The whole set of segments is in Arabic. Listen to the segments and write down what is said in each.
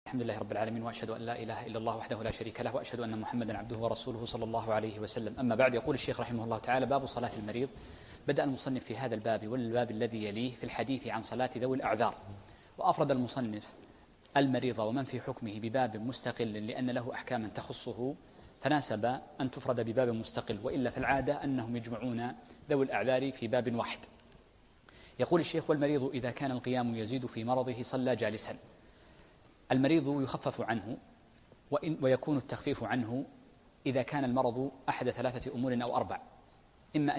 الحمد لله رب العالمين، وأشهد أن لا إله إلا الله وحده لا شريك له، وأشهد أن محمدا عبده ورسوله صلى الله عليه وسلم. أما بعد، يقول الشيخ رحمه الله تعالى: باب صلاة المريض. بدأ المصنف في هذا الباب والباب الذي يليه في الحديث عن صلاة ذوي الأعذار، وأفرد المصنف المريض ومن في حكمه بباب مستقل لأن له أحكاما تخصه، فناسب أن تفرد بباب مستقل، وإلا في العادة أنهم يجمعون ذوي الأعذار في باب واحد. يقول الشيخ: والمريض إذا كان القيام يزيد في مرضه صلى جالسا. المريض يخفف عنه ويكون التخفيف عنه إذا كان المرض أحد ثلاثة أمور أو أربع: إما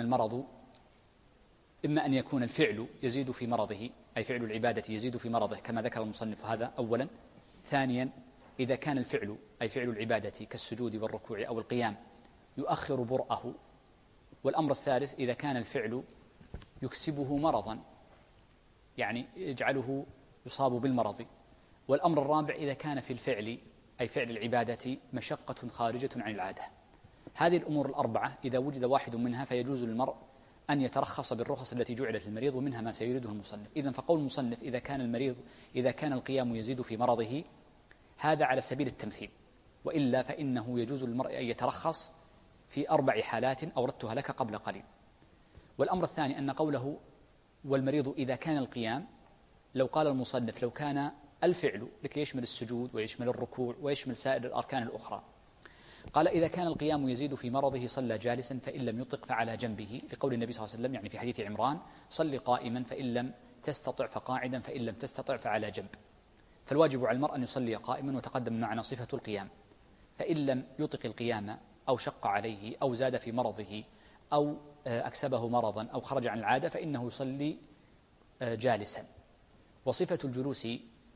أن يكون الفعل يزيد في مرضه، أي فعل العبادة يزيد في مرضه كما ذكر المصنف هذا أولا. ثانيا، إذا كان الفعل أي فعل العبادة كالسجود والركوع أو القيام يؤخر برأه. والأمر الثالث، إذا كان الفعل يكسبه مرضا، يعني يجعله يصاب بالمرض. والأمر الرابع، إذا كان في الفعل أي فعل العبادة مشقة خارجة عن العادة. هذه الأمور الأربعة إذا وجد واحد منها فيجوز للمرء أن يترخص بالرخص التي جعلت للمريض، ومنها ما سيريده المصنف. إذن فقول المصنف إذا كان القيام يزيد في مرضه، هذا على سبيل التمثيل، وإلا فإنه يجوز للمرء أن يترخص في 4 حالات أوردتها لك قبل قليل. والأمر الثاني أن قوله والمريض إذا كان القيام، لو قال المصنف لو كان الفعل لكي يشمل السجود ويشمل الركوع ويشمل سائر الأركان الأخرى، قال إذا كان القيام يزيد في مرضه صلى جالسا فإن لم يطق فعلى جنبه، لقول النبي صلى الله عليه وسلم يعني في حديث عمران: صل قائما فإن لم تستطع فقاعدا فإن لم تستطع فعلى جنب. فالواجب على المرء أن يصلي قائما، وتقدم معنا صفة القيام. فإن لم يطق القيام أو شق عليه أو زاد في مرضه أو أكسبه مرضا أو خرج عن العادة فإنه يصلي جالسا. وصفة الجلوس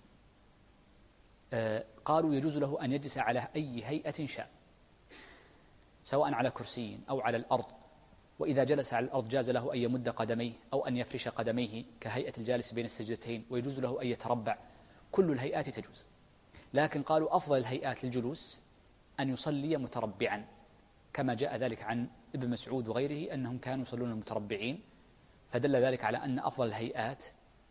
قالوا يجوز له أن يجلس على أي هيئة شاء، سواء على كرسي أو على الأرض. وإذا جلس على الأرض جاز له أن يمد قدميه أو أن يفرش قدميه كهيئة الجالس بين السجدتين، ويجوز له أن يتربع. كل الهيئات تجوز، لكن قالوا أفضل الهيئات للجلوس أن يصلي متربعا، كما جاء ذلك عن ابن مسعود وغيره أنهم كانوا يصلون المتربعين، فدل ذلك على أن أفضل الهيئات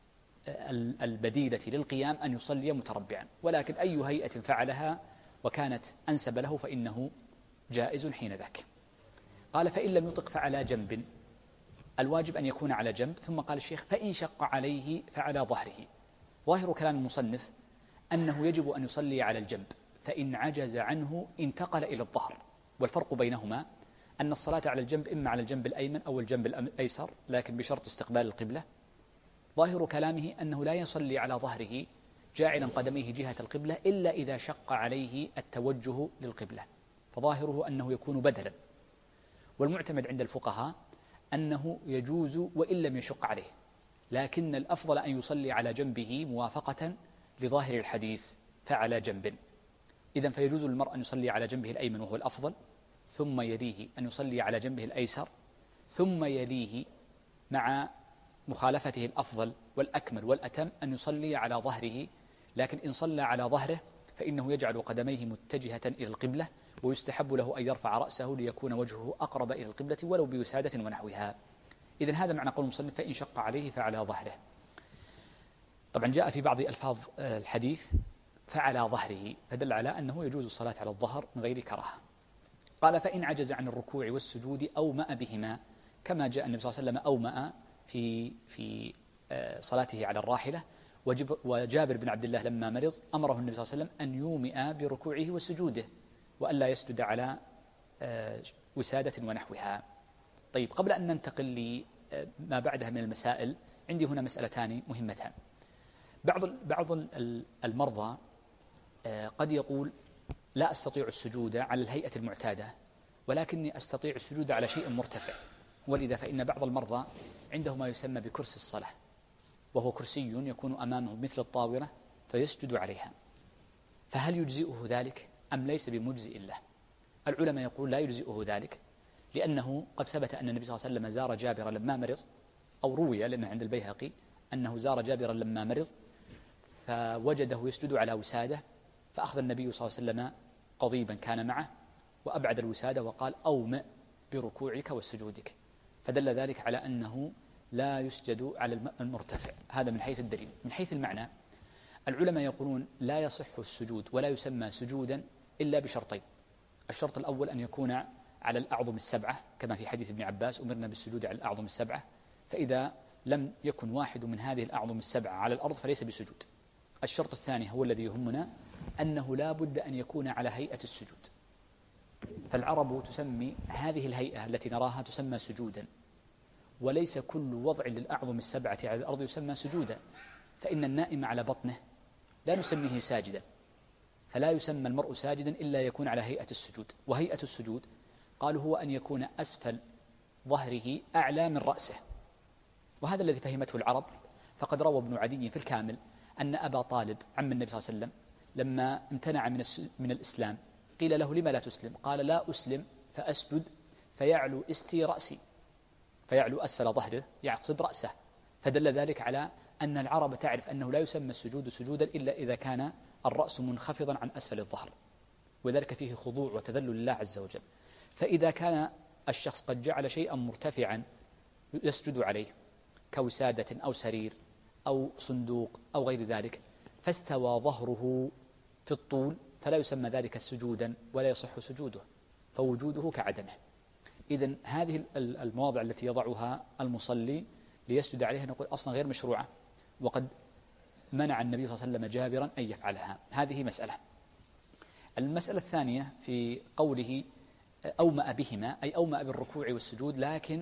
البديلة للقيام أن يصلي متربعا. ولكن أي هيئة فعلها وكانت أنسب له فإنه جائز حين ذاك. قال فإن لم يطق فعلى جنب، الواجب أن يكون على جنب. ثم قال الشيخ: فإن شق عليه فعلى ظهره. ظاهر كلام المصنف أنه يجب أن يصلي على الجنب، فإن عجز عنه انتقل إلى الظهر. والفرق بينهما أن الصلاة على الجنب إما على الجنب الأيمن أو الجنب الأيسر، لكن بشرط استقبال القبلة. ظاهر كلامه أنه لا يصلي على ظهره جاعلا قدميه جهة القبلة إلا إذا شق عليه التوجه للقبلة، فظاهره أنه يكون بدلا. والمعتمد عند الفقهاء أنه يجوز وإن لم يشق عليه، لكن الأفضل أن يصلي على جنبه موافقة لظاهر الحديث فعلى جنب. إذن فيجوز للمرء أن يصلي على جنبه الأيمن وهو الأفضل، ثم يليه أن يصلي على جنبه الأيسر، ثم يليه مع مخالفته الأفضل والأكمل والأتم أن يصلي على ظهره. لكن إن صلى على ظهره فإنه يجعل قدميه متجهة إلى القبلة، ويستحب له أن يرفع رأسه ليكون وجهه أقرب إلى القبلة ولو بوسادة ونحوها. إذن هذا معنى قول المصنف: فإن شق عليه فعلى ظهره. طبعا جاء في بعض ألفاظ الحديث فعلى ظهره، فدل على أنه يجوز الصلاة على الظهر من غير كراهة. قال فإن عجز عن الركوع والسجود أومأ بهما، كما جاء النبي صلى الله عليه وسلم أومأ في صلاته على الراحلة. وجابر بن عبد الله لما مرض أمره النبي صلى الله عليه وسلم أن يومئ بركوعه وسجوده وأن لا يسجد على وسادة ونحوها. طيب، قبل أن ننتقل لما بعدها من المسائل، عندي هنا مسألتان مهمتان. بعض المرضى قد يقول: لا أستطيع السجود على الهيئة المعتادة، ولكني أستطيع السجود على شيء مرتفع. ولذا فإن بعض المرضى عنده ما يسمى بكرسي الصلاة، وهو كرسي يكون أمامه مثل الطاولة فيسجد عليها. فهل يجزئه ذلك أم ليس بمجزئ له؟ العلماء يقول لا يجزئه ذلك، لأنه قد ثبت أن النبي صلى الله عليه وسلم زار جابرا لما مرض، أو روي لأنه عند البيهقي أنه زار جابرا لما مرض فوجده يسجد على وسادة، فأخذ النبي صلى الله عليه وسلم قضيبا كان معه وأبعد الوسادة وقال: أومئ بركوعك وسجودك. فدل ذلك على أنه لا يسجد على المرتفع. هذا من حيث الدليل. من حيث المعنى العلماء يقولون لا يصح السجود ولا يسمى سجودا إلا بشرطين. الشرط الأول أن يكون على الأعظم السبعة كما في حديث ابن عباس أمرنا بالسجود على الأعظم السبعة، فإذا لم يكن واحد من هذه الأعظم السبعة على الأرض فليس بسجود. الشرط الثاني هو الذي يهمنا، أنه لا بد أن يكون على هيئة السجود. فالعرب تسمي هذه الهيئة التي نراها تسمى سجودا، وليس كل وضع للأعظم السبعة على الأرض يسمى سجودا، فإن النائم على بطنه لا نسميه ساجدا، فلا يسمى المرء ساجدا إلا يكون على هيئة السجود. وهيئة السجود قالوا هو أن يكون أسفل ظهره أعلى من رأسه، وهذا الذي فهمته العرب. فقد روى ابن عدي في الكامل أن أبا طالب عم النبي صلى الله عليه وسلم لما امتنع من الإسلام قيل له لما لا تسلم؟ قال لا أسلم فأسجد فيعلو استي رأسي، فيعلو أسفل ظهره يقصد رأسه، فدل ذلك على أن العرب تعرف أنه لا يسمى السجود سجودا إلا إذا كان الرأس منخفضا عن أسفل الظهر، وذلك فيه خضوع وتذلل لله عز وجل. فإذا كان الشخص قد جعل شيئا مرتفعا يسجد عليه كوسادة أو سرير أو صندوق أو غير ذلك فاستوى ظهره في الطول فلا يسمى ذلك سجودا ولا يصح سجوده، فوجوده كعدمه. إذن هذه المواضع التي يضعها المصلي ليسجد عليها نقول أصلا غير مشروعة، وقد منع النبي صلى الله عليه وسلم جابرا أن يفعلها. هذه مسألة. المسألة الثانية في قوله أومأ بهما أي أومأ بالركوع والسجود، لكن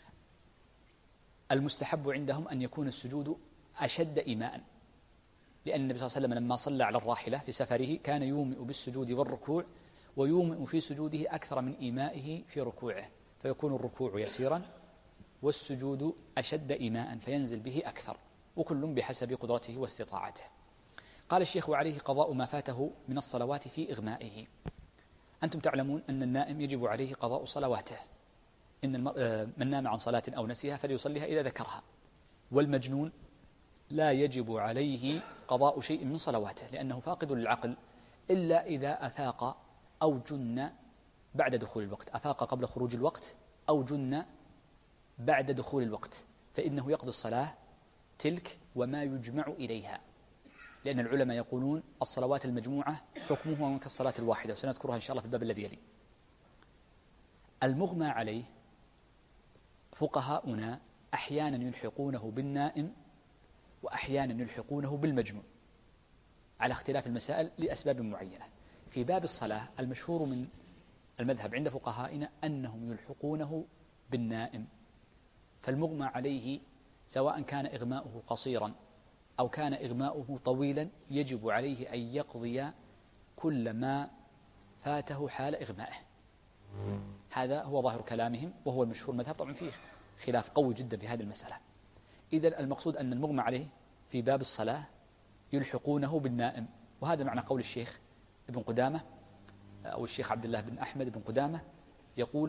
المستحب عندهم أن يكون السجود أشد إيماء، لأن النبي صلى الله عليه وسلم لما صلى على الراحلة لسفره كان يومئ بالسجود والركوع، ويومئ في سجوده أكثر من إيمائه في ركوعه، فيكون الركوع يسيرا والسجود أشد إيماء فينزل به أكثر، وكل بحسب قدرته واستطاعته. قال الشيخ وعليه قضاء ما فاته من الصلوات في إغمائه. أنتم تعلمون أن النائم يجب عليه قضاء صلواته، إن من نام عن صلاة أو نسيها فليصليها إذا ذكرها، والمجنون لا يجب عليه قضاء شيء من صلواته لأنه فاقد للعقل إلا إذا أفاق أو جن بعد دخول الوقت، أفاق قبل خروج الوقت أو جن بعد دخول الوقت، فإنه يقضي الصلاة تلك وما يجمع إليها، لأن العلماء يقولون الصلوات المجموعة حكمها كالصلاة الواحدة، وسنذكرها إن شاء الله في الباب الذي يلي. المغمى عليه فقهاؤنا أحيانا يلحقونه بالنائم وأحيانا يلحقونه بالمجنون على اختلاف المسائل لأسباب معينة. في باب الصلاة المشهور من المذهب عند فقهائنا أنهم يلحقونه بالنائم، فالمغمى عليه سواء كان إغماؤه قصيرا أو كان إغماؤه طويلا يجب عليه أن يقضي كل ما فاته حال إغمائه. هذا هو ظاهر كلامهم وهو المشهور المذهب، طبعا فيه خلاف قوي جدا في هذه المسألة. إذن المقصود أن المغمى عليه في باب الصلاة يلحقونه بالنائم، وهذا معنى قول الشيخ ابن قدامة أو الشيخ عبد الله بن أحمد بن قدامة يقول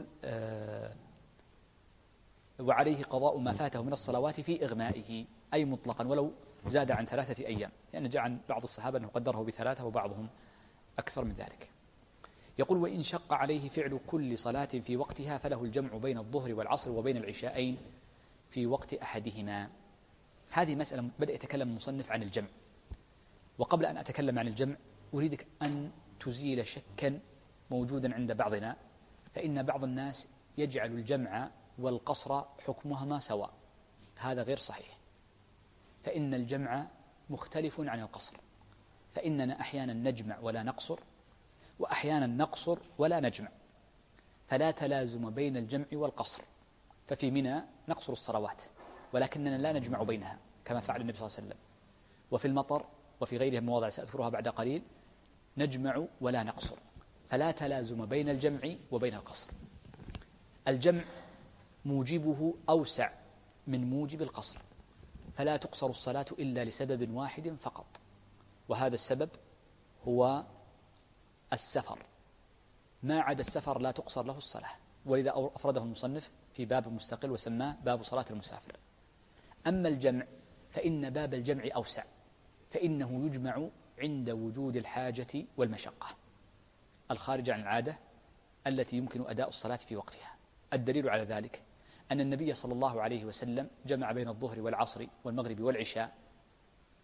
وعليه قضاء ما فاته من الصلوات في إغمائه، أي مطلقا ولو زاد عن 3 أيام، لأن جاء عن بعض الصحابة أنه قدره ب3 وبعضهم أكثر من ذلك. يقول وإن شق عليه فعل كل صلاة في وقتها فله الجمع بين الظهر والعصر وبين العشاءين في وقت أحدهما. هذه مسألة بدأ يتكلم المصنف عن الجمع، وقبل أن أتكلم عن الجمع أريدك أن تزيل شكا موجودا عند بعضنا، فإن بعض الناس يجعل الجمع والقصر حكمهما سواء، هذا غير صحيح، فإن الجمع مختلف عن القصر، فإننا أحيانا نجمع ولا نقصر، وأحيانا نقصر ولا نجمع، فلا تلازم بين الجمع والقصر. ففي منى نقصر الصلوات ولكننا لا نجمع بينها كما فعل النبي صلى الله عليه وسلم، وفي المطر وفي غيرها من مواضع سأذكرها بعد قليل نجمع ولا نقصر، فلا تلازم بين الجمع وبين القصر. الجمع موجبه أوسع من موجب القصر، فلا تقصر الصلاة إلا لسبب واحد فقط، وهذا السبب هو السفر، ما عدا السفر لا تقصر له الصلاة، ولذا أفرده المصنف في باب مستقل وسماه باب صلاة المسافر. أما الجمع فإن باب الجمع أوسع، فإنه يجمع عند وجود الحاجة والمشقة الخارجة عن العادة التي يمكن أداء الصلاة في وقتها. الدليل على ذلك أن النبي صلى الله عليه وسلم جمع بين الظهر والعصر والمغرب والعشاء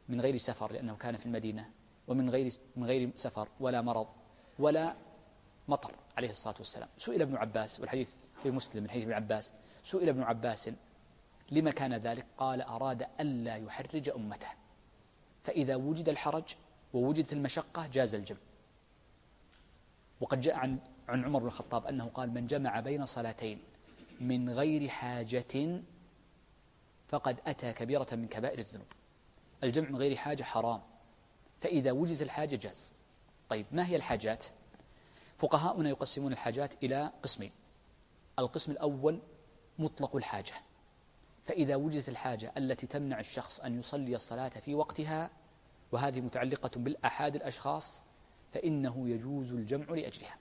من غير سفر لأنه كان في المدينة، ومن غير سفر ولا مرض ولا مطر عليه الصلاة والسلام. سئل ابن عباس، والحديث في مسلم من حديث ابن عباس، سئل ابن عباس لما كان ذلك؟ قال: أراد ألا يحرج أمته، فإذا وجد الحرج ووجدت المشقة جاز الجمع. وقد جاء عن عمر بن الخطاب أنه قال: من جمع بين صلاتين من غير حاجة فقد أتى كبيرة من كبائر الذنوب. الجمع من غير حاجة حرام، فإذا وجدت الحاجة جاز. طيب، ما هي الحاجات؟ فقهاؤنا يقسمون الحاجات إلى قسمين. القسم الأول مطلق الحاجة، فإذا وجدت الحاجة التي تمنع الشخص أن يصلي الصلاة في وقتها، وهذه متعلقة بالأحاد الأشخاص، فإنه يجوز الجمع لأجلها.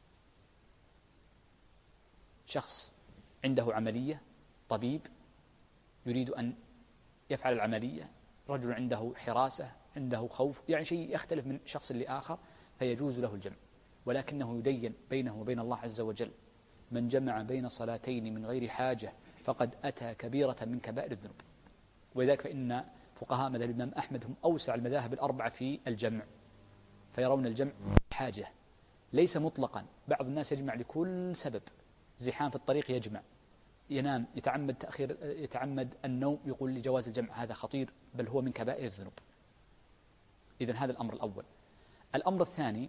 شخص عنده عملية، طبيب يريد أن يفعل العملية، رجل عنده حراسة، عنده خوف، يعني شيء يختلف من شخص لآخر، فيجوز له الجمع، ولكنه يدين بينه وبين الله عز وجل: من جمع بين صلاتين من غير حاجة فقد أتى كبيرة من كبائر الذنوب. ولذلك فإن فقهاء مذهب الإمام أحمد هم أوسع المذاهب الأربعة في الجمع، فيرون الجمع حاجة ليس مطلقا. بعض الناس يجمع لكل سبب، زحام في الطريق يجمع، ينام، يتعمد النوم، يقول لجواز الجمع، هذا خطير، بل هو من كبائر الذنوب. إذن هذا الأمر الأول. الأمر الثاني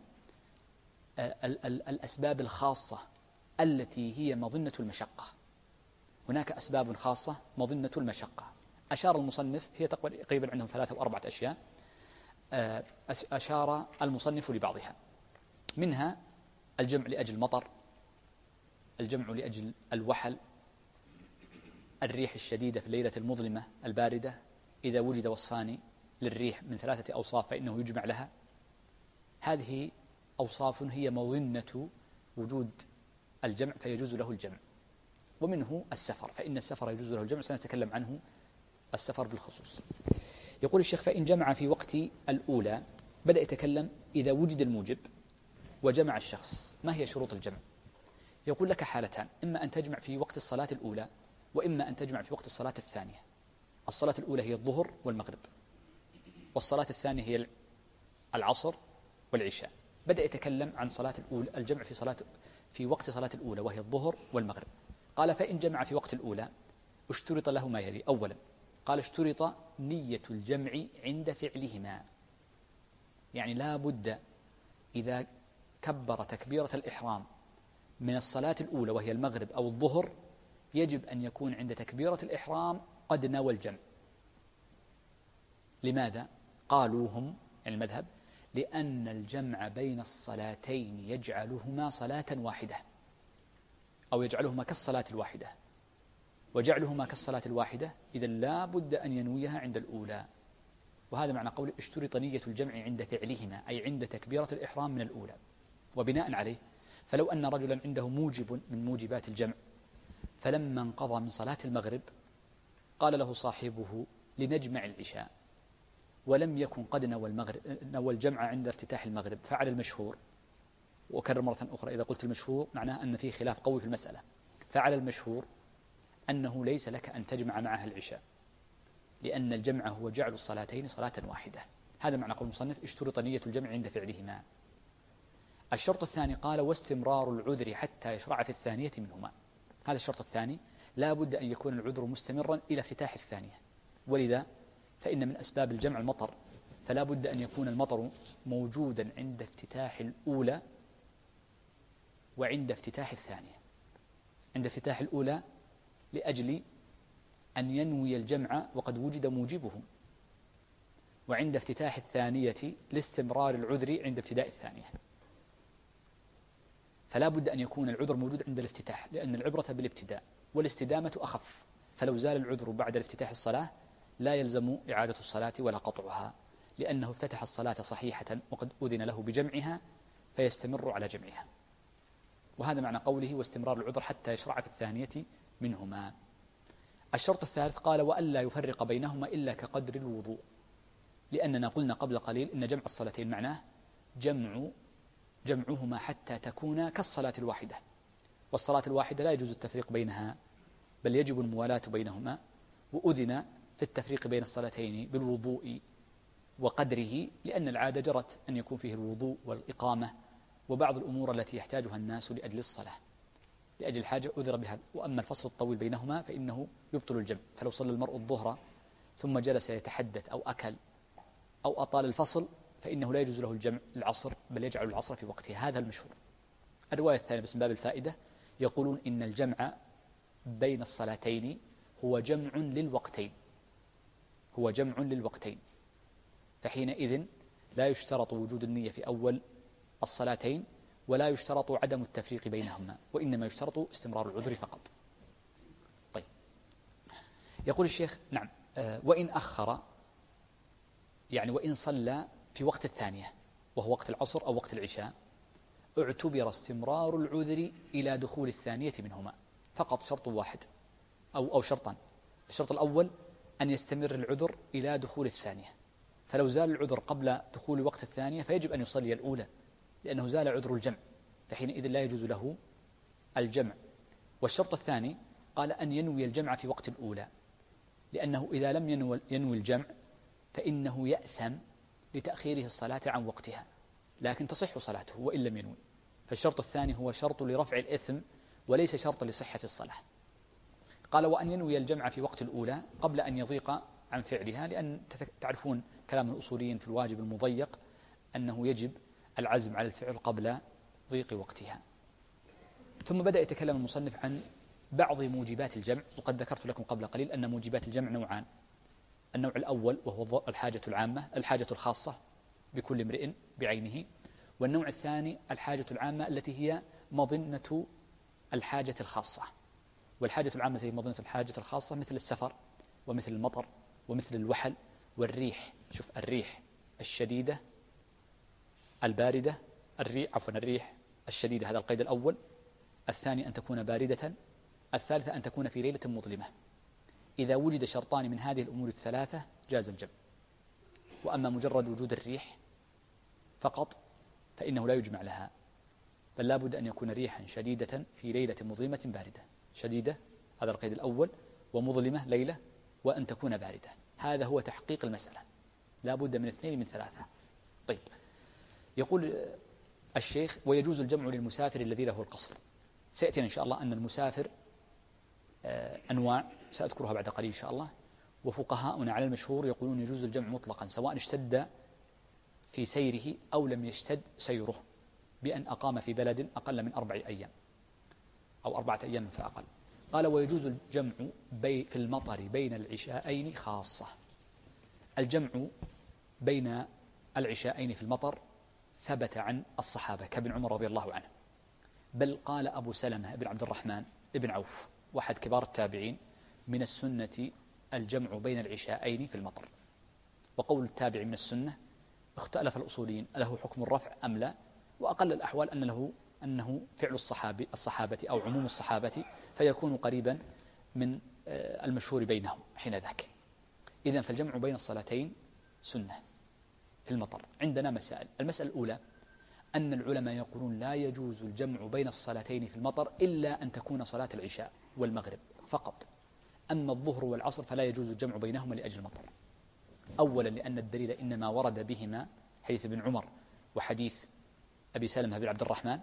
الأسباب الخاصة التي هي مظنة المشقة. هناك أسباب خاصة مظنة المشقة، أشار المصنف، هي تقريبا عندهم 3 أو 4 أشياء، أشار المصنف لبعضها، منها الجمع لأجل المطر، الجمع لأجل الوحل، الريح الشديدة في الليلة المظلمة الباردة، إذا وجد وصفان للريح من 3 أوصاف فإنه يجمع لها. هذه أوصاف هي مظنة وجود الجمع فيجوز له الجمع. ومنه السفر، فإن السفر يجوز له الجمع، سنتكلم عنه السفر بالخصوص. يقول الشيخ: فإن جمع في وقت الأولى، بدأ يتكلم إذا وجد الموجب وجمع الشخص، ما هي شروط الجمع؟ يقول لك حالتان: إما أن تجمع في وقت الصلاة الأولى، وإما أن تجمع في وقت الصلاة الثانية. الصلاة الأولى هي الظهر والمغرب، والصلاة الثانية هي العصر والعشاء. بدأ يتكلم عن صلاة الأولى، الجمع في وقت صلاة الأولى وهي الظهر والمغرب. قال: فإن جمع في وقت الأولى اشترط له ما يلي. أولا قال: اشترط نية الجمع عند فعلهما، يعني لا بد إذا كبر تكبيرة الإحرام من الصلاة الأولى وهي المغرب أو الظهر، يجب أن يكون عند تكبيرة الإحرام قد نوى الجمع. لماذا؟ قالوا هم، يعني المذهب، لأن الجمع بين الصلاتين يجعلهما صلاة واحدة، أو يجعلهما كالصلاة الواحدة، وجعلهما كالصلاة الواحدة إذن لا بد أن ينويها عند الأولى. وهذا معنى قول اشترط نية الجمع عند فعلهما، أي عند تكبيرة الإحرام من الأولى. وبناء عليه فلو أن رجلا عنده موجب من موجبات الجمع، فلما انقضى من صلاة المغرب قال له صاحبه: لنجمع العشاء، ولم يكن قد نوى الجمع عند افتتاح المغرب، فعلى المشهور، وأكرر مرة أخرى إذا قلت المشهور معناه أن فيه خلاف قوي في المسألة، فعلى المشهور أنه ليس لك أن تجمع معها العشاء، لأن الجمع هو جعل الصلاتين صلاة واحدة. هذا معنى قول المصنف: اشترط نية الجمع عند فعلهما. الشرط الثاني قال: واستمرار العذر حتى يشرع في الثانية منهما. هذا الشرط الثاني، لا بد أن يكون العذر مستمرا إلى افتتاح الثانية، ولذا فإن من أسباب الجمع المطر، فلا بد أن يكون المطر موجودا عند افتتاح الأولى وعند افتتاح الثانية. عند افتتاح الأولى لأجل أن ينوي الجمع وقد وجد موجبه، وعند افتتاح الثانية لاستمرار العذر عند ابتداء الثانية. فلا بد أن يكون العذر موجود عند الافتتاح، لأن العبرة بالابتداء، والاستدامة أخف، فلو زال العذر بعد الافتتاح الصلاة لا يلزم إعادة الصلاة ولا قطعها، لأنه افتتح الصلاة صحيحة وقد أذن له بجمعها، فيستمر على جمعها. وهذا معنى قوله: واستمرار العذر حتى يشرع في الثانية منهما. الشرط الثالث قال: وألا يفرق بينهما إلا كقدر الوضوء، لأننا قلنا قبل قليل إن جمع الصلاتين معناه جمعهما حتى تكون كالصلاة الواحدة، والصلاة الواحدة لا يجوز التفريق بينها، بل يجب الموالاة بينهما. وأذن في التفريق بين الصلاتين بالوضوء وقدره، لأن العادة جرت أن يكون فيه الوضوء والإقامة وبعض الأمور التي يحتاجها الناس لأجل الصلاة، لأجل الحاجة أذر بها. وأما الفصل الطويل بينهما فإنه يبطل الجمع. فلو صلى المرء الظهر ثم جلس يتحدث أو أكل أو أطال الفصل فإنه لا يجوز له الجمع العصر، بل يجعل العصر في وقتها. هذا المشهور. الرواية الثانية بس من باب الفائدة يقولون إن الجمع بين الصلاتين هو جمع للوقتين، هو جمع للوقتين، فحينئذ لا يشترط وجود النية في أول الصلاتين ولا يشترط عدم التفريق بينهما، وإنما يشترط استمرار العذر فقط. طيب، يقول الشيخ نعم، وإن أخر، يعني وإن صلى في وقت الثانية وهو وقت العصر أو وقت العشاء، اعتبر استمرار العذر إلى دخول الثانية منهما فقط، شرط واحد أو شرطان. الشرط الأول أن يستمر العذر إلى دخول الثانية، فلو زال العذر قبل دخول وقت الثانية فيجب أن يصلي الأولى لأنه زال عذر الجمع، فحينئذ لا يجوز له الجمع. والشرط الثاني قال أن ينوي الجمع في وقت الأولى، لأنه إذا لم ينوي الجمع فإنه يأثم لتأخيره الصلاة عن وقتها، لكن تصح صلاته وإن لم ينوي. فالشرط الثاني هو شرط لرفع الإثم وليس شرط لصحة الصلاة. قال وأن ينوي الجمع في وقت الأولى قبل أن يضيق عن فعلها، لأن تعرفون كلام الأصوليين في الواجب المضيق أنه يجب العزم على الفعل قبل ضيق وقتها. ثم بدأ يتكلم المصنف عن بعض موجبات الجمع، وقد ذكرت لكم قبل قليل أن موجبات الجمع نوعان. النوع الأول وهو الحاجة العامة، الحاجة الخاصة بكل امرئ بعينه، والنوع الثاني الحاجة العامة التي هي مظنة الحاجة الخاصة. والحاجة العامة هي مظنة الحاجة الخاصة مثل السفر ومثل المطر ومثل الوحل والريح. شوف، الريح الشديدة الباردة، الريح الشديدة، هذا القيد الأول. الثاني أن تكون باردة. الثالثة أن تكون في ليلة مظلمة. إذا وجد شرطان من هذه الأمور الثلاثة جاز الجمع. وأما مجرد وجود الريح فقط فإنه لا يجمع لها، بل لا بد أن يكون ريحا شديدة في ليلة مظلمة باردة. شديدة هذا القيد الأول، ومظلمة ليلة، وأن تكون باردة. هذا هو تحقيق المسألة، لا بد من اثنين من ثلاثة. طيب، يقول الشيخ ويجوز الجمع للمسافر الذي له القصر. سيأتينا إن شاء الله أن المسافر أنواع سأذكرها بعد قليل إن شاء الله. وفقهاؤنا على المشهور يقولون يجوز الجمع مطلقا سواء اشتد في سيره أو لم يشتد سيره، بأن أقام في بلد أقل من 4 أيام أو 4 أيام فأقل. قال ويجوز الجمع في المطر بين العشاءين خاصة. الجمع بين العشاءين في المطر ثبت عن الصحابة كابن عمر رضي الله عنه، بل قال أبو سلمة بن عبد الرحمن بن عوف واحد كبار التابعين من السنة الجمع بين العشاءين في المطر. وقول التابع من السنة اختلف الأصوليين له حكم الرفع أم لا، وأقل الأحوال أنه فعل الصحابة أو عموم الصحابة، فيكون قريبا من المشهور بينهم حين ذاك. إذن فالجمع بين الصلاتين سنة في المطر. عندنا مسائل. المسألة الأولى أن العلماء يقولون لا يجوز الجمع بين الصلاتين في المطر إلا أن تكون صلاة العشاء والمغرب فقط. أما الظهر والعصر فلا يجوز الجمع بينهما لأجل المطر. أولا لأن الدليل إنما ورد بهما حديث ابن عمر وحديث أبي سلمة بن عبد الرحمن.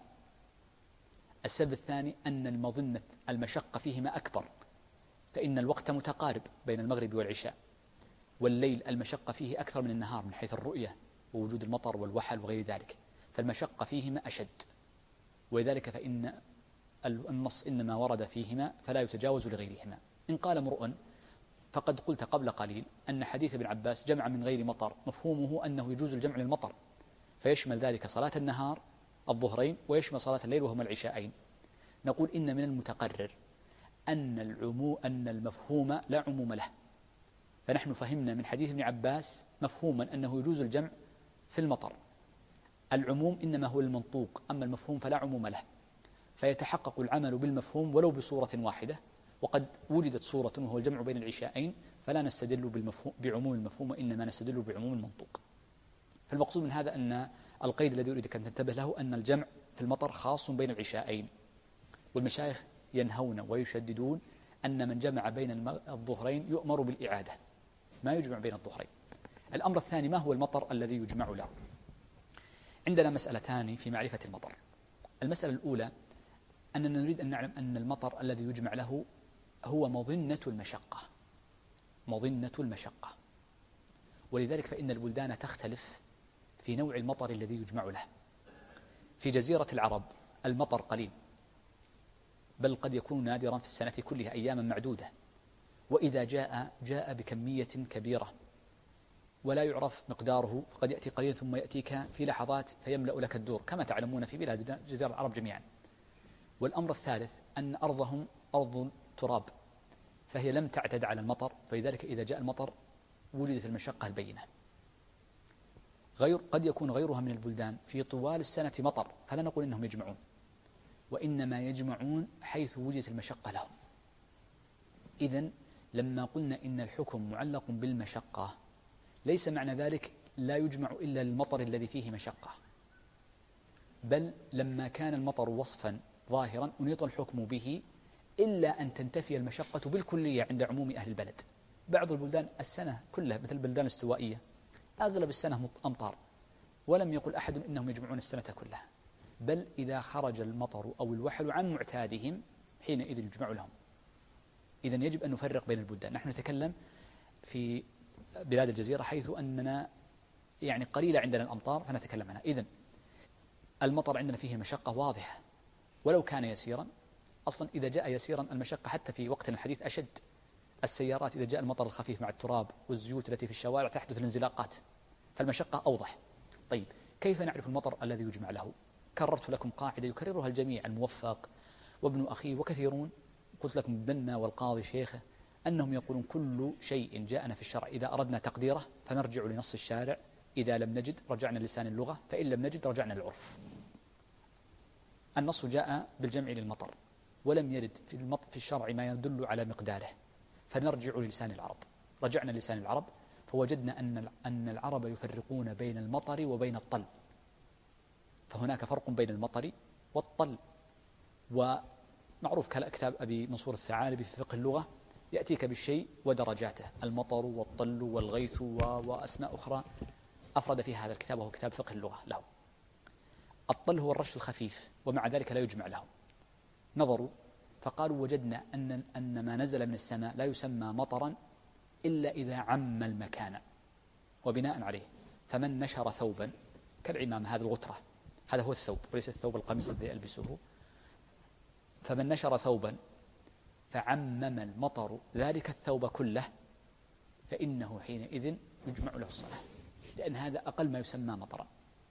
السبب الثاني أن المظنة المشقة فيهما أكبر، فإن الوقت متقارب بين المغرب والعشاء، والليل المشقة فيه أكثر من النهار من حيث الرؤية ووجود المطر والوحل وغير ذلك، فالمشقة فيهما أشد، ولذلك فإن النص إنما ورد فيهما فلا يتجاوز لغيرهما. إن قال امرؤ فقد قلت قبل قليل أن حديث ابن عباس جمع من غير مطر مفهومه أنه يجوز الجمع للمطر، فيشمل ذلك صلاة النهار الظهرين ويشمل صلاة الليل وهما العشاءين. نقول إن من المتقرر أن المفهوم لا عموم له، فنحن فهمنا من حديث ابن عباس مفهوما أنه يجوز الجمع في المطر. العموم إنما هو المنطوق، أما المفهوم فلا عموم له، فيتحقق العمل بالمفهوم ولو بصورة واحدة. وقد وجدت صورة وهو الجمع بين العشاءين، فلا نستدل بعموم المفهوم وإنما نستدل بعموم المنطوق. فالمقصود من هذا أن القيد الذي أريدك أن تنتبه له أن الجمع في المطر خاص بين العشاءين، والمشايخ ينهون ويشددون أن من جمع بين الظهرين يؤمر بالإعادة، ما يجمع بين الظهرين. الأمر الثاني: ما هو المطر الذي يجمع له؟ عندنا مسألتان في معرفة المطر. المسألة الأولى أننا نريد أن نعلم أن المطر الذي يجمع له هو مظنة المشقة، مظنة المشقة. ولذلك فإن البلدان تختلف في نوع المطر الذي يجمع له. في جزيرة العرب المطر قليل، بل قد يكون نادرا في السنة كلها أياما معدودة، وإذا جاء بكمية كبيرة ولا يعرف مقداره، فقد يأتي قليلا ثم يأتيك في لحظات فيملأ لك الدور كما تعلمون في بلاد جزيرة العرب جميعا. والأمر الثالث أن أرضهم أرض تراب، فهي لم تعتد على المطر، فلذلك إذا جاء المطر وجدت المشقة البينة. قد يكون غيرها من البلدان في طوال السنة مطر، فلا نقول إنهم يجمعون، وإنما يجمعون حيث وجدت المشقة لهم. إذن لما قلنا إن الحكم معلق بالمشقة ليس معنى ذلك لا يجمع إلا للمطر الذي فيه مشقة، بل لما كان المطر وصفا ظاهرا أنيط الحكم به إلا أن تنتفي المشقة بالكلية عند عموم أهل البلد. بعض البلدان السنة كلها مثل البلدان الاستوائية أغلب السنة أمطار، ولم يقل أحد إنهم يجمعون السنة كلها، بل إذا خرج المطر أو الوحل عن معتادهم حينئذ يجمع لهم. إذن يجب أن نفرق بين البلدان. نحن نتكلم في بلاد الجزيرة حيث أننا يعني قليلة عندنا الأمطار فنتكلم عنها. إذن المطر عندنا فيه مشقة واضحة ولو كان يسيرا. أصلا إذا جاء يسيرا المشقة حتى في وقتنا الحديث أشد. السيارات إذا جاء المطر الخفيف مع التراب والزيوت التي في الشوارع تحدث الانزلاقات، فالمشقة أوضح. طيب كيف نعرف المطر الذي يجمع له؟ كررت لكم قاعدة يكررها الجميع، الموفق وابن أخيه وكثيرون، قلت لكم ابننا والقاضي شيخه، أنهم يقولون كل شيء جاءنا في الشرع إذا أردنا تقديره فنرجع لنص الشارع، إذا لم نجد رجعنا لسان اللغة، فإن لم نجد رجعنا للعرف. النص جاء بالجمع للمطر ولم يرد في الشرع ما يدل على مقداره، فنرجع للسان العرب. رجعنا للسان العرب فوجدنا أن العرب يفرقون بين المطر وبين الطل، فهناك فرق بين المطر والطل. ومعروف كتاب أبي منصور الثعالبي في فقه اللغة يأتيك بالشيء ودرجاته، المطر والطل والغيث وأسماء أخرى أفرد في هذا الكتاب، وهو كتاب فقه اللغة له. الطل هو الرش الخفيف ومع ذلك لا يجمع له. نظروا فقالوا وجدنا أن ما نزل من السماء لا يسمى مطرا إلا إذا عم المكان، وبناء عليه فمن نشر ثوبا كالعمامة، هذا الغترة، هذا هو الثوب وليس الثوب القميص الذي يلبسه، فمن نشر ثوبا فعمم المطر ذلك الثوب كله فإنه حينئذ يجمع له الصلاة، لأن هذا أقل ما يسمى مطرا،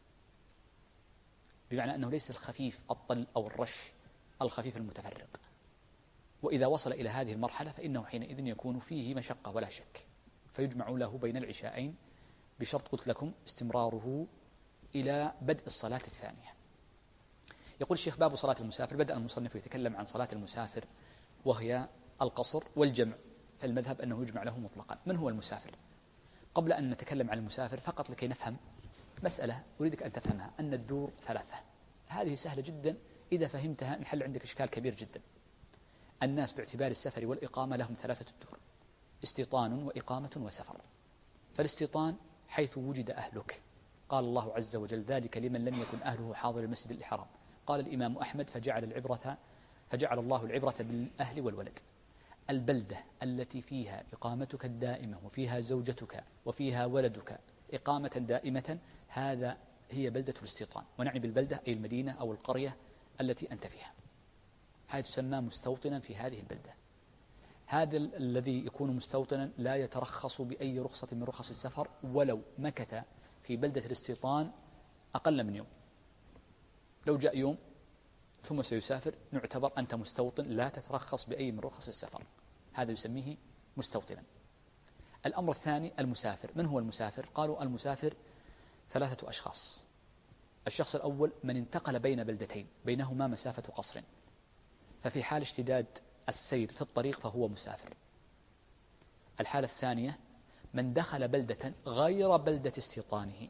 بمعنى أنه ليس الخفيف الطل أو الرش الخفيف المتفرق. وإذا وصل إلى هذه المرحلة فإنه حينئذ يكون فيه مشقة ولا شك، فيجمع له بين العشاءين بشرط قلت لكم استمراره إلى بدء الصلاة الثانية. يقول الشيخ: باب صلاة المسافر. بدأ المصنف يتكلم عن صلاة المسافر وهي القصر والجمع، فالمذهب أنه يجمع له مطلقا. من هو المسافر؟ قبل أن نتكلم عن المسافر فقط لكي نفهم مسألة أريدك أن تفهمها، أن الدور ثلاثة. هذه سهلة جدا، إذا فهمتها نحل عندك إشكال كبير جدا. الناس باعتبار السفر والإقامة لهم ثلاثة دور: استيطان وإقامة وسفر. فالاستيطان حيث وجد أهلك، قال الله عز وجل: ذلك لمن لم يكن أهله حاضر المسجد الحرام. قال الإمام أحمد: فجعل الله العبرة بالأهل والولد. البلدة التي فيها إقامتك الدائمة وفيها زوجتك وفيها ولدك إقامة دائمة، هذا هي بلدة الاستيطان. ونعني بالبلدة أي المدينة أو القرية التي أنت فيها، هذا تسمى مستوطنا في هذه البلدة. هذا الذي يكون مستوطنا لا يترخص بأي رخصة من رخص السفر ولو مكث في بلدة الاستيطان أقل من يوم. لو جاء يوم ثم سيسافر نعتبر أنت مستوطن لا تترخص بأي من رخص السفر، هذا يسميه مستوطنا. الأمر الثاني المسافر. من هو المسافر؟ قالوا المسافر ثلاثة أشخاص. الشخص الأول من انتقل بين بلدتين بينهما مسافة قصر، ففي حال اشتداد السير في الطريق فهو مسافر. الحالة الثانية من دخل بلدة غير بلدة استيطانه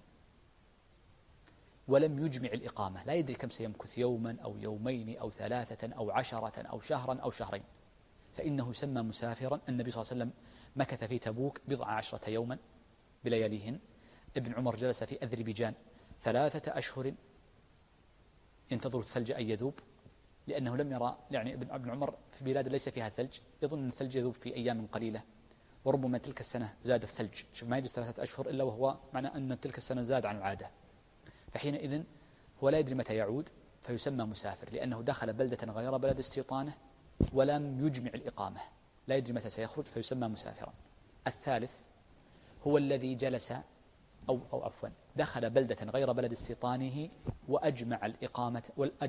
ولم يجمع الإقامة، لا يدري كم سيمكث، يوما أو يومين أو ثلاثة أو 10 أو شهرا أو شهرين، فإنه يسمى مسافرا. النبي صلى الله عليه وسلم مكث في تبوك 19 يوما بلياليهن. ابن عمر جلس في أذربيجان 3 أشهر ينتظر الثلج أن يذوب، لأنه لم يرى، يعني ابن عمر في بلاد ليس فيها ثلج يظن أن الثلج يذوب في أيام قليلة، وربما تلك السنة زاد الثلج. شوف، ما يجلس 3 أشهر إلا وهو معنى أن تلك السنة زاد عن العادة، فحينئذ هو لا يدري متى يعود، فيسمى مسافر لأنه دخل بلدة غير بلد استيطانه ولم يجمع الإقامة، لا يدري متى سيخرج فيسمى مسافرا. الثالث هو الذي جلس أو عفوا دخل بلدة غير بلد استيطانه وأجمع الإقامة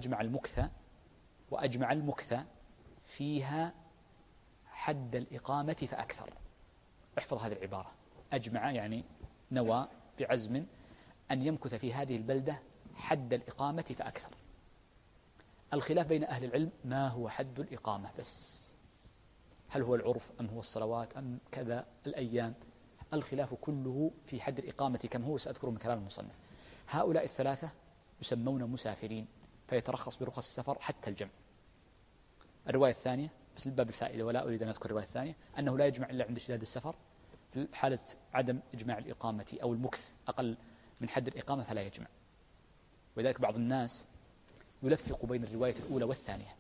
وأجمع المكث فيها حد الإقامة فأكثر. احفظ هذه العبارة، أجمع يعني نوى بعزم أن يمكث في هذه البلدة حد الإقامة فأكثر. الخلاف بين أهل العلم ما هو حد الإقامة بس، هل هو العرف أم هو الصلوات أم كذا الأيام؟ الخلاف كله في حد الإقامة كم هو، سأذكر من كلام المصنف. هؤلاء الثلاثة يسمون مسافرين، فيترخص برخص السفر حتى الجمع. الرواية الثانية بس للباب الفائدة ولا أريد أن أذكر الرواية الثانية، أنه لا يجمع إلا عند اشتداد السفر، في حالة عدم إجماع الإقامة أو المكث أقل من حد الإقامة فلا يجمع. ولذلك بعض الناس يلفق بين الرواية الأولى والثانية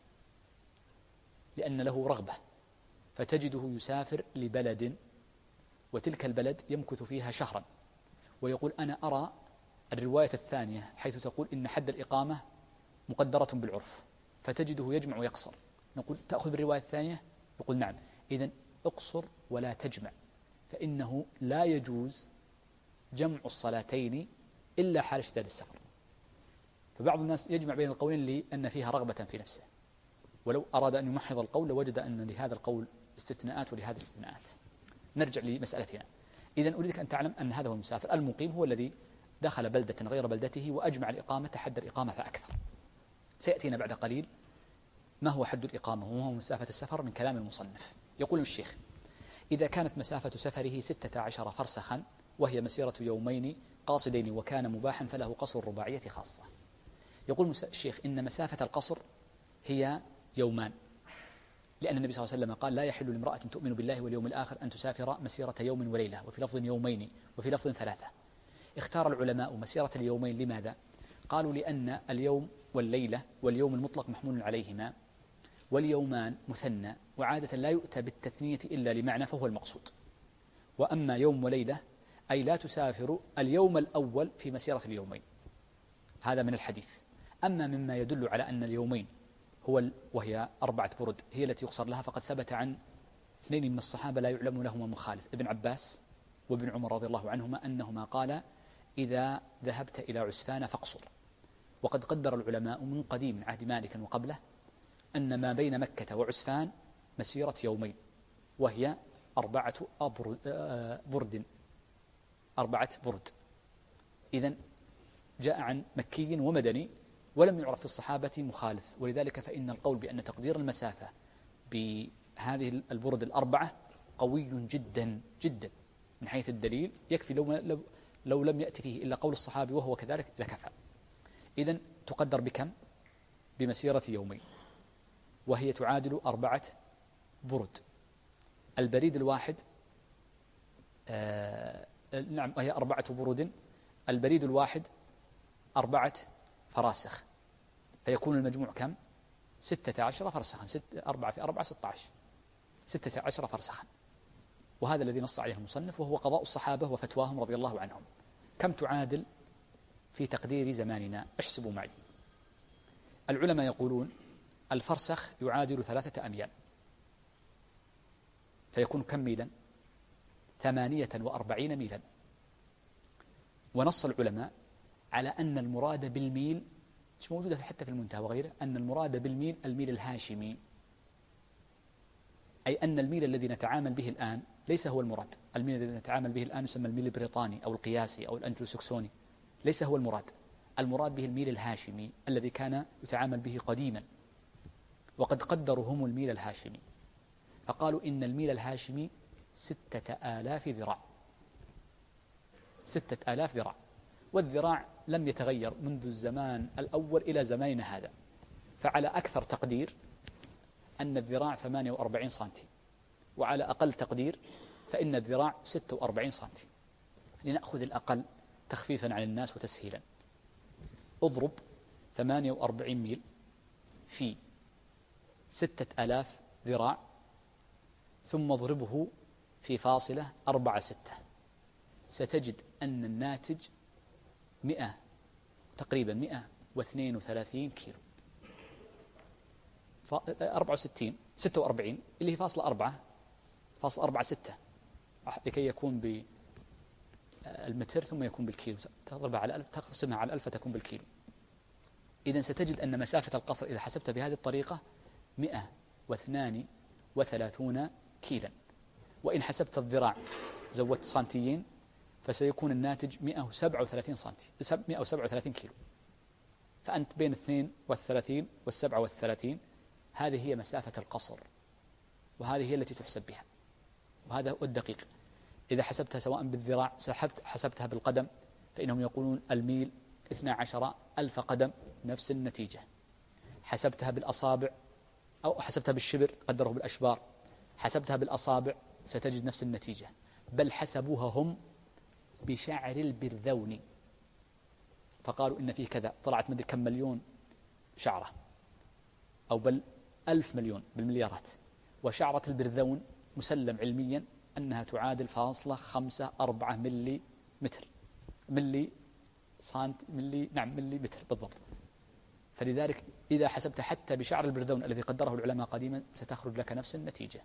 لأن له رغبة، فتجده يسافر لبلد وتلك البلد يمكث فيها شهرا، ويقول أنا أرى الرواية الثانية حيث تقول إن حد الإقامة مقدرة بالعرف، فتجده يجمع ويقصر. نقول تأخذ بالرواية الثانية؟ يقول نعم. إذن اقصر ولا تجمع، فإنه لا يجوز جمع الصلاتين إلا حال اشتداد السفر. فبعض الناس يجمع بين القولين لأن فيها رغبة في نفسه، ولو أراد أن يمحض القول لوجد أن لهذا القول استثناءات ولهذا استثناءات. نرجع لمسألتنا. إذن أريدك أن تعلم أن هذا هو المسافر. المقيم هو الذي دخل بلدة غير بلدته وأجمع الإقامة حد الإقامة فأكثر. سيأتينا بعد قليل ما هو حد الإقامة وما هو مسافة السفر من كلام المصنف. يقول الشيخ: إذا كانت مسافة سفره 16 فرسخا وهي مسيرة يومين قاصدين وكان مباحا فله قصر الرباعية خاصة. يقول الشيخ إن مسافة القصر هي يومان، لأن النبي صلى الله عليه وسلم قال: لا يحل لامرأة تؤمن بالله واليوم الآخر أن تسافر مسيرة يوم وليلة، وفي لفظ يومين وفي لفظ 3. اختار العلماء مسيرة اليومين. لماذا؟ قالوا لأن اليوم والليلة واليوم المطلق محمول عليهما، واليومان مثنى، وعادة لا يؤتى بالتثنية إلا لمعنى فهو المقصود. وأما يوم وليلة أي لا تسافر اليوم الأول في مسيرة اليومين، هذا من الحديث. أما مما يدل على أن اليومين وهي 4 برد هي التي يقصر لها، فقد ثبت عن 2 من الصحابة لا يعلم لهما مخالف، ابن عباس وابن عمر رضي الله عنهما، أنهما قال: إذا ذهبت إلى عسفان فاقصر. وقد قدر العلماء من قديم من عهد مالك وقبله أن ما بين مكة وعسفان مسيرة يومين، وهي 4 برد. إذن جاء عن مكي ومدني ولم يعرف في الصحابة مخالف، ولذلك فإن القول بأن تقدير المسافة بهذه البرد 4 قوي جدا جدا من حيث الدليل، يكفي لو لم يأتي فيه إلا قول الصحابي وهو كذلك لكفى. إذن تقدر بكم؟ بمسيرة يومين، وهي تعادل 4 برد. البريد الواحد نعم وهي 4 برود. البريد الواحد 4 فراسخ، فيكون المجموع كم؟ 16 فرسخا. 4 في 4 16 فرسخا. وهذا الذي نص عليه المصنف، وهو قضاء الصحابة وفتواهم رضي الله عنهم. كم تعادل في تقدير زماننا؟ احسبوا معي. العلماء يقولون الفرسخ يعادل 3 أميال، فيكون كم ميلا؟ 48 ميلا. ونص العلماء على أن المراد بالميل، مش موجودة حتى في المنتهى وغيره، أن المراد بالميل الميل الهاشمي، أي أن الميل الذي نتعامل به الآن ليس هو المراد. الميل الذي نتعامل به الآن يسمى الميل البريطاني أو القياسي أو الأنجلوسكسوني، ليس هو المراد. المراد به الميل الهاشمي الذي كان يتعامل به قديما، وقد قدروا هم الميل الهاشمي، فقالوا إن الميل الهاشمي 6000 ذراع. 6000 ذراع، والذراع لم يتغير منذ الزمان الأول إلى زماننا هذا، فعلى أكثر تقدير أن الذراع 48 سنتي، وعلى أقل تقدير فإن الذراع 46 سنتي. لنأخذ الأقل تخفيفا عن الناس وتسهيلا. اضرب 48 ميل في 6000 ذراع ثم اضربه في فاصلة 4/6، ستجد أن الناتج تقريبا 132 كيلو. 46 اللي هي فاصلة 4/6 لكي يكون بالمتر ثم يكون بالكيلو، تضربها على 1000 تقسمها على 1000 فتكون بالكيلو. إذن ستجد أن مسافة القصر إذا حسبت بهذه الطريقة 132 كيلا، وإن حسبت الذراع زودت سنتيين فسيكون الناتج 137 كيلو. فأنت بين 32 و37، هذه هي مسافة القصر، وهذه هي التي تحسب بها، وهذا هو الدقيق. إذا حسبتها سواء بالذراع حسبتها بالقدم، فإنهم يقولون الميل 12,000 قدم، نفس النتيجة. حسبتها بالأصابع أو حسبتها بالشبر، قدره بالأشبار، حسبتها بالأصابع ستجد نفس النتيجة. بل حسبوها هم بشعر البرذون، فقالوا إن فيه كذا، طلعت مدري كم مليون شعرة، أو بل 1000 مليون بالمليارات. وشعرة البرذون مسلم علميا أنها تعادل 0.54 ملي متر، ملي متر بالضبط. فلذلك إذا حسبت حتى بشعر البرذون الذي قدره العلماء قديما ستخرج لك نفس النتيجة،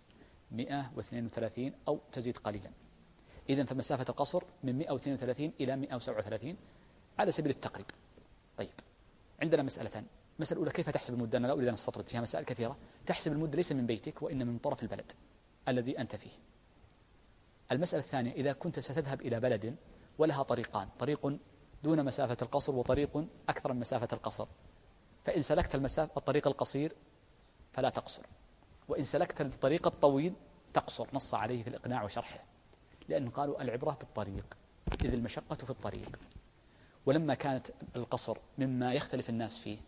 132 أو تزيد قليلا. إذن فمسافة القصر من 132 إلى 137 على سبيل التقريب. طيب، عندنا مسألتان. مسألة الأولى كيف تحسب المدة؟ أنا لا أريد أن أستطرد فيها، مسائل كثيرة. تحسب المدة ليس من بيتك وإنما من طرف البلد الذي أنت فيه. المسألة الثانية، إذا كنت ستذهب إلى بلد ولها طريقان، طريق دون مسافة القصر وطريق أكثر من مسافة القصر، فإن سلكت الطريق القصير فلا تقصر، وإن سلكت الطريق الطويل تقصر. نص عليه في الإقناع وشرحه، لأن قالوا العبرة بالطريق إذ المشقة في الطريق. ولما كانت القصر مما يختلف الناس فيه،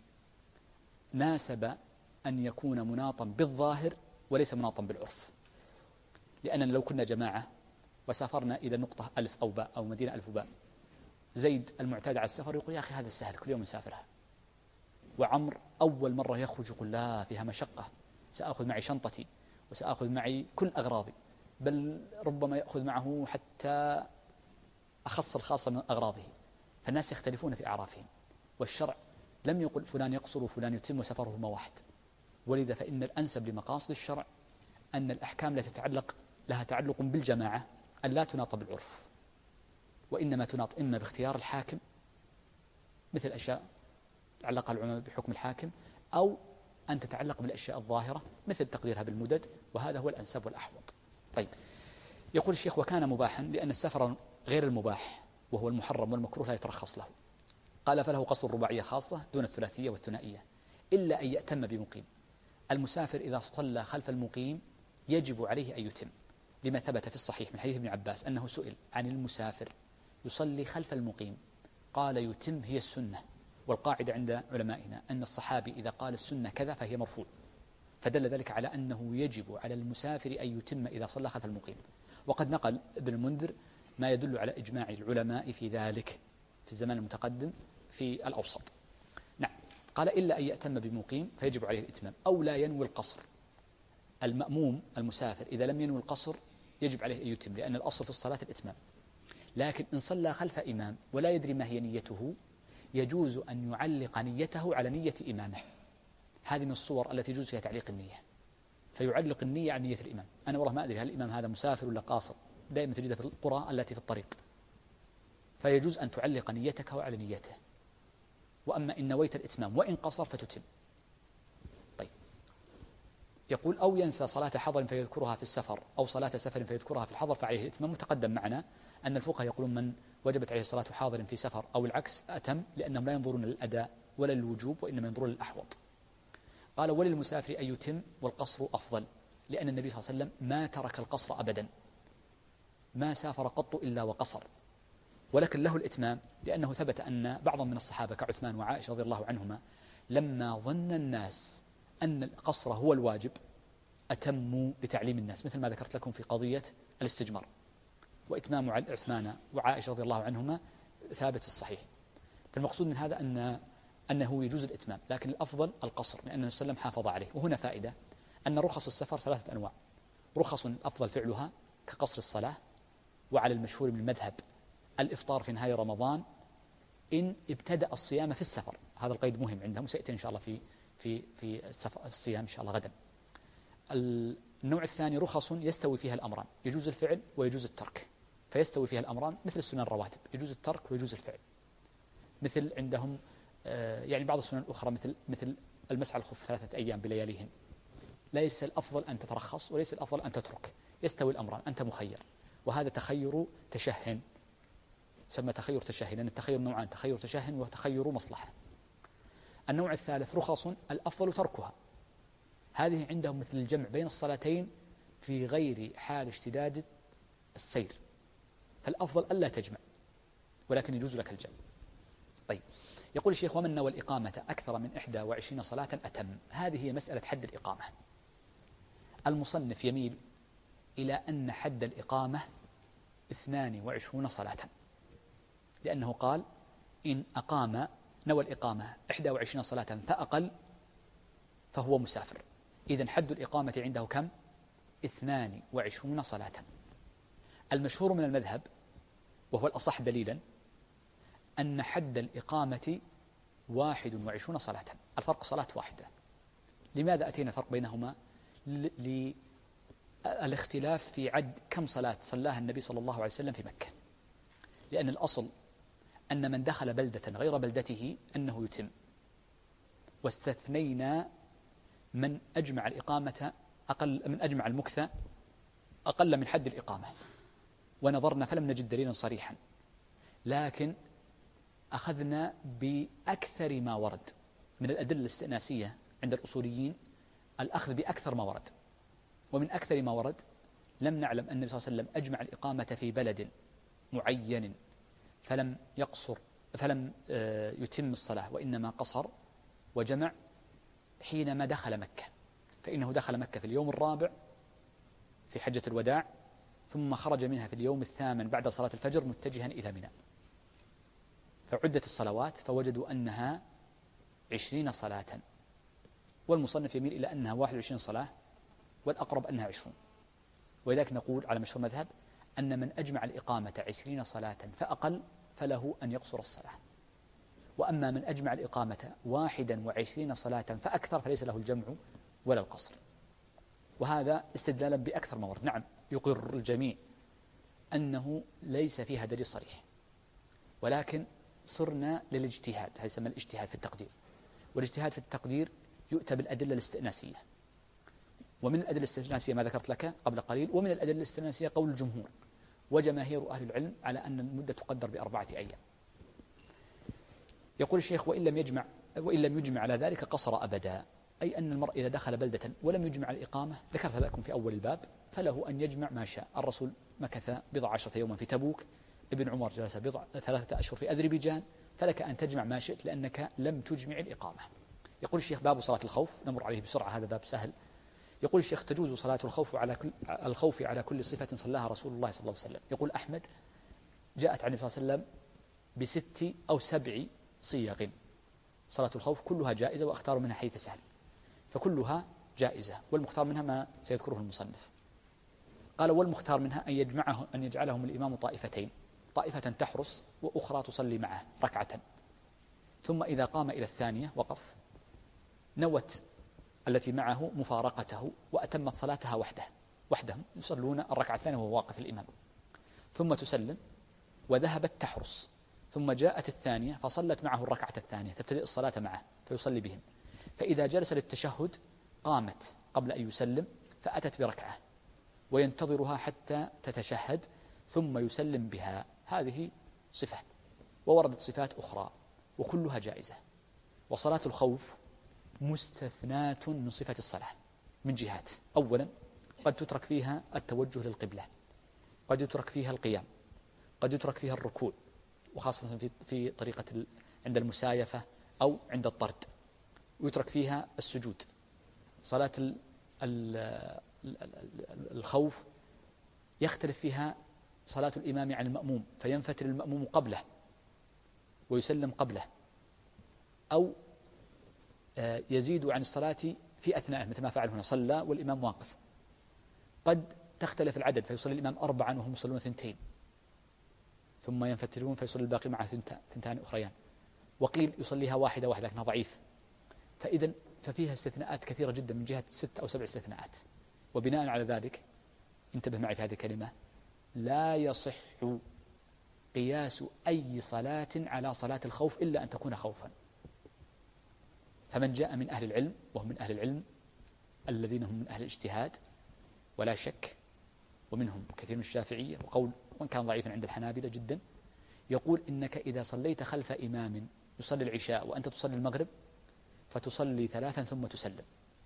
ناسب أن يكون مناطا بالظاهر وليس مناطا بالعرف. لأننا لو كنا جماعة وسافرنا إلى نقطة 1000 أو باء أو مدينة 1000 باء، زيد المعتاد على السفر يقول يا أخي هذا سهل كل يوم نسافرها، وعمر أول مرة يخرج يقول لا فيها مشقة، سأخذ معي شنطتي وسأخذ معي كل أغراضي، بل ربما يأخذ معه حتى أخص الخاصة من أغراضه. فالناس يختلفون في أعرافهم، والشرع لم يقل فلان يقصر وفلان يتم وسفرهما واحد. ولذا فإن الأنسب لمقاصد الشرع أن الأحكام التي لها تعلق بالجماعة أن لا تناط بالعرف، وإنما تناط إما باختيار الحاكم مثل أشياء علق العلماء بحكم الحاكم، أو أن تتعلق بالأشياء الظاهرة مثل تقديرها بالمدد، وهذا هو الأنسب والأحوط. طيب، يقول الشيخ وكان مباحا لأن السفر غير المباح وهو المحرم والمكروه لا يترخص له. قال فله قصر الرباعية خاصة دون الثلاثية والثنائية، إلا أن يأتم بمقيم. المسافر إذا صلى خلف المقيم يجب عليه أن يتم، لما ثبت في الصحيح من حديث ابن عباس أنه سئل عن المسافر يصلي خلف المقيم قال يتم هي السنة. والقاعدة عند علمائنا أن الصحابي إذا قال السنة كذا فهي مرفوع، فدل ذلك على أنه يجب على المسافر أن يتم إذا صلى خلف المقيم. وقد نقل ابن المنذر ما يدل على إجماع العلماء في ذلك في الزمان المتقدم في الأوسط. نعم، قال إلا أن يأتم بمقيم فيجب عليه الإتمام أو لا ينوي القصر. المأموم المسافر إذا لم ينوي القصر يجب عليه أن يتم، لأن الأصل في الصلاة الإتمام. لكن إن صلى خلف إمام ولا يدري ما هي نيته يجوز أن يعلق نيته على نية إمامه. هذه من الصور التي يجوز فيها تعليق النية، فيعلق النية على نية الإمام. أنا والله ما أدري هل الإمام هذا مسافر ولا قاصر، دائما تجدها في القرى التي في الطريق، فيجوز أن تعلق نيتك على نيته. وأما إن نويت الإتمام وإن قصر فتتم. طيب، يقول أو ينسى صلاة حضر فيذكرها في السفر أو صلاة سفر فيذكرها في الحضر فعليه الإتمام. متقدم معنا أن الفقهاء يقولون من وجبت عليه صلاة حاضر في سفر أو العكس أتم، لأنهم لا ينظرون للأداء ولا للوجوب وإنما ينظرون للأحوط. قال وللمسافر أن يتم والقصر أفضل، لأن النبي صلى الله عليه وسلم ما ترك القصر أبدا، ما سافر قط إلا وقصر، ولكن له الإتمام لأنه ثبت أن بعضا من الصحابة كعثمان وعائشة رضي الله عنهما لما ظن الناس أن القصر هو الواجب أتموا لتعليم الناس، مثل ما ذكرت لكم في قضية الاستجمار. وإتمام عثمان وعائشة رضي الله عنهما ثابت في الصحيح. فالمقصود من هذا أنه يجوز الإتمام، لكن الأفضل القصر، لأن النبي صلى الله عليه وسلم حافظ عليه. وهنا فائدة أن رخص السفر 3 أنواع: رخص الأفضل فعلها كقصر الصلاة، وعلى المشهور من المذهب الإفطار في نهاية رمضان إن ابتدأ الصيام في السفر. هذا القيد مهم عندهم، سيأتي إن شاء الله في الصيام إن شاء الله غدا. النوع الثاني رخص يستوي فيها الأمران، يجوز الفعل ويجوز الترك، فيستوي فيها الأمران مثل السنن الرواتب، يجوز الترك ويجوز الفعل. مثل عندهم يعني بعض السنن الأخرى مثل المسح على الخف 3 أيام بلياليهن، ليس الأفضل أن تترخص وليس الأفضل أن تترك، يستوي الأمران، أنت مخير. وهذا تخير تشهن، سمى تخير تشهن، لأن التخير نوعان: تخير تشهن وتخير مصلحة. النوع الثالث رخص الأفضل تركها، هذه عندهم مثل الجمع بين الصلاتين في غير حال اشتداد السير، فالأفضل ألا تجمع، ولكن يجوز لك الجمع. طيب، يقول الشيخ: ومن نوى الإقامة أكثر من 21 صلاة أتم. هذه هي مسألة حد الإقامة. المصنف يميل إلى أن حد الإقامة 22 صلاة، لأنه قال: إن نوى الإقامة 21 صلاة فأقل فهو مسافر. إذن حد الإقامة عنده كم؟ 22 صلاة. المشهور من المذهب وهو الأصح دليلا أن حد الإقامة 21 صلاة، الفرق صلاة واحدة. لماذا أتينا الفرق بينهما؟ الاختلاف في عد كم صلاة صلاها النبي صلى الله عليه وسلم في مكة، لأن الأصل أن من دخل بلدة غير بلدته أنه يتم، واستثنينا من أجمع الإقامة من أجمع المكث أقل من حد الإقامة، ونظرنا فلم نجد دليلا صريحا، لكن أخذنا بأكثر ما ورد من الأدلة الاستئناسية عند الأصوليين، الأخذ بأكثر ما ورد. ومن أكثر ما ورد لم نعلم أن النبي صلى الله عليه وسلم أجمع الإقامة في بلد معين فلم يتم الصلاة، وإنما قصر وجمع حينما دخل مكة، فإنه دخل مكة في اليوم الرابع في حجة الوداع، ثم خرج منها في اليوم الثامن بعد صلاة الفجر متجها إلى منى. فعدت الصلوات فوجدوا أنها 20 صلاة، والمصنف يميل إلى أنها 21 صلاة، والأقرب أنها 20. ولذلك نقول على مشهور مذهب أن من أجمع الإقامة 20 صلاة فأقل فله أن يقصر الصلاة، وأما من أجمع الإقامة 21 صلاة فأكثر فليس له الجمع ولا القصر. وهذا استدلالا بأكثر ما ورد. نعم، يقر الجميع أنه ليس فيها دليل صريح، ولكن صرنا للاجتهاد، هذا يسمى الاجتهاد في التقدير. والاجتهاد في التقدير يؤتى بالأدلة الاستئناسية، ومن الأدلة الاستئناسية ما ذكرت لك قبل قليل، ومن الأدلة الاستئناسية قول الجمهور وجماهير أهل العلم على أن المدة تقدر ب4 أيام. يقول الشيخ: وإن لم يجمع على ذلك قصر أبدا، أي أن المرء إذا دخل بلدة ولم يجمع الإقامة، ذكرت لكم في أول الباب، فله أن يجمع ما شاء. الرسول مكث 10 يوما في تبوك، ابن عمر جلس 3 أشهر في أذربيجان، فلك أن تجمع ما شئت لأنك لم تجمع الإقامة. يقول الشيخ: باب صلاة الخوف، نمر عليه بسرعة، هذا باب سهل. يقول الشيخ: تجوز صلاة الخوف على كل صفة صلاها رسول الله صلى الله عليه وسلم. يقول أحمد: جاءت عن النبي صلى الله عليه وسلم ب6 أو 7 صيغ صلاة الخوف، كلها جائزة، وأختار منها حيث سهل، فكلها جائزة، والمختار منها ما سيذكره المصنف. قال: والمختار منها أن يجعلهم الإمام طائفتين، طائفة تحرس وأخرى تصلي معه ركعة، ثم إذا قام إلى الثانية وقف، نوت التي معه مفارقته وأتمت صلاتها وحدهم يصلون الركعة الثانية وهو واقف الإمام، ثم تسلم وذهبت تحرس، ثم جاءت الثانية فصلت معه الركعة الثانية، تبتدئ الصلاة معه فيصلي بهم، فإذا جلس للتشهد قامت قبل أن يسلم فأتت بركعة وينتظرها حتى تتشهد ثم يسلم بها. هذه صفة، ووردت صفات أخرى وكلها جائزة. وصلاة الخوف مستثناة من صفة الصلاة من جهات: أولا، قد تترك فيها التوجه للقبلة، قد يترك فيها القيام، قد يترك فيها الركوع، وخاصة في طريقة عند المسايفة أو عند الطرد، ويترك فيها السجود. صلاة الخوف يختلف فيها صلاة الإمام عن المأموم فينفتل المأموم قبله ويسلم قبله، أو يزيد عن الصلاة في أثناء مثل ما فعل هنا، صلى والإمام واقف. قد تختلف العدد فيصلي الإمام 4 وهم يصلون 2 ثم ينفتلون فيصلي الباقي مع 2 أخريان، وقيل يصليها واحدة لكنها ضعيف. ففيها استثناءات كثيرة جدا من جهة 6 أو 7 استثناءات. وبناء على ذلك انتبه معي في هذه الكلمة، لا يصح قياس أي صلاة على صلاة الخوف إلا أن تكون خوفا. فمن جاء من أهل العلم، وهم من أهل العلم الذين هم من أهل الاجتهاد ولا شك، ومنهم كثير من الشافعية، وقول وإن كان ضعيفا عند الحنابلة جدا، يقول إنك إذا صليت خلف إمام يصلي العشاء وأنت تصلي المغرب فتصلي 3 ثم تسلم،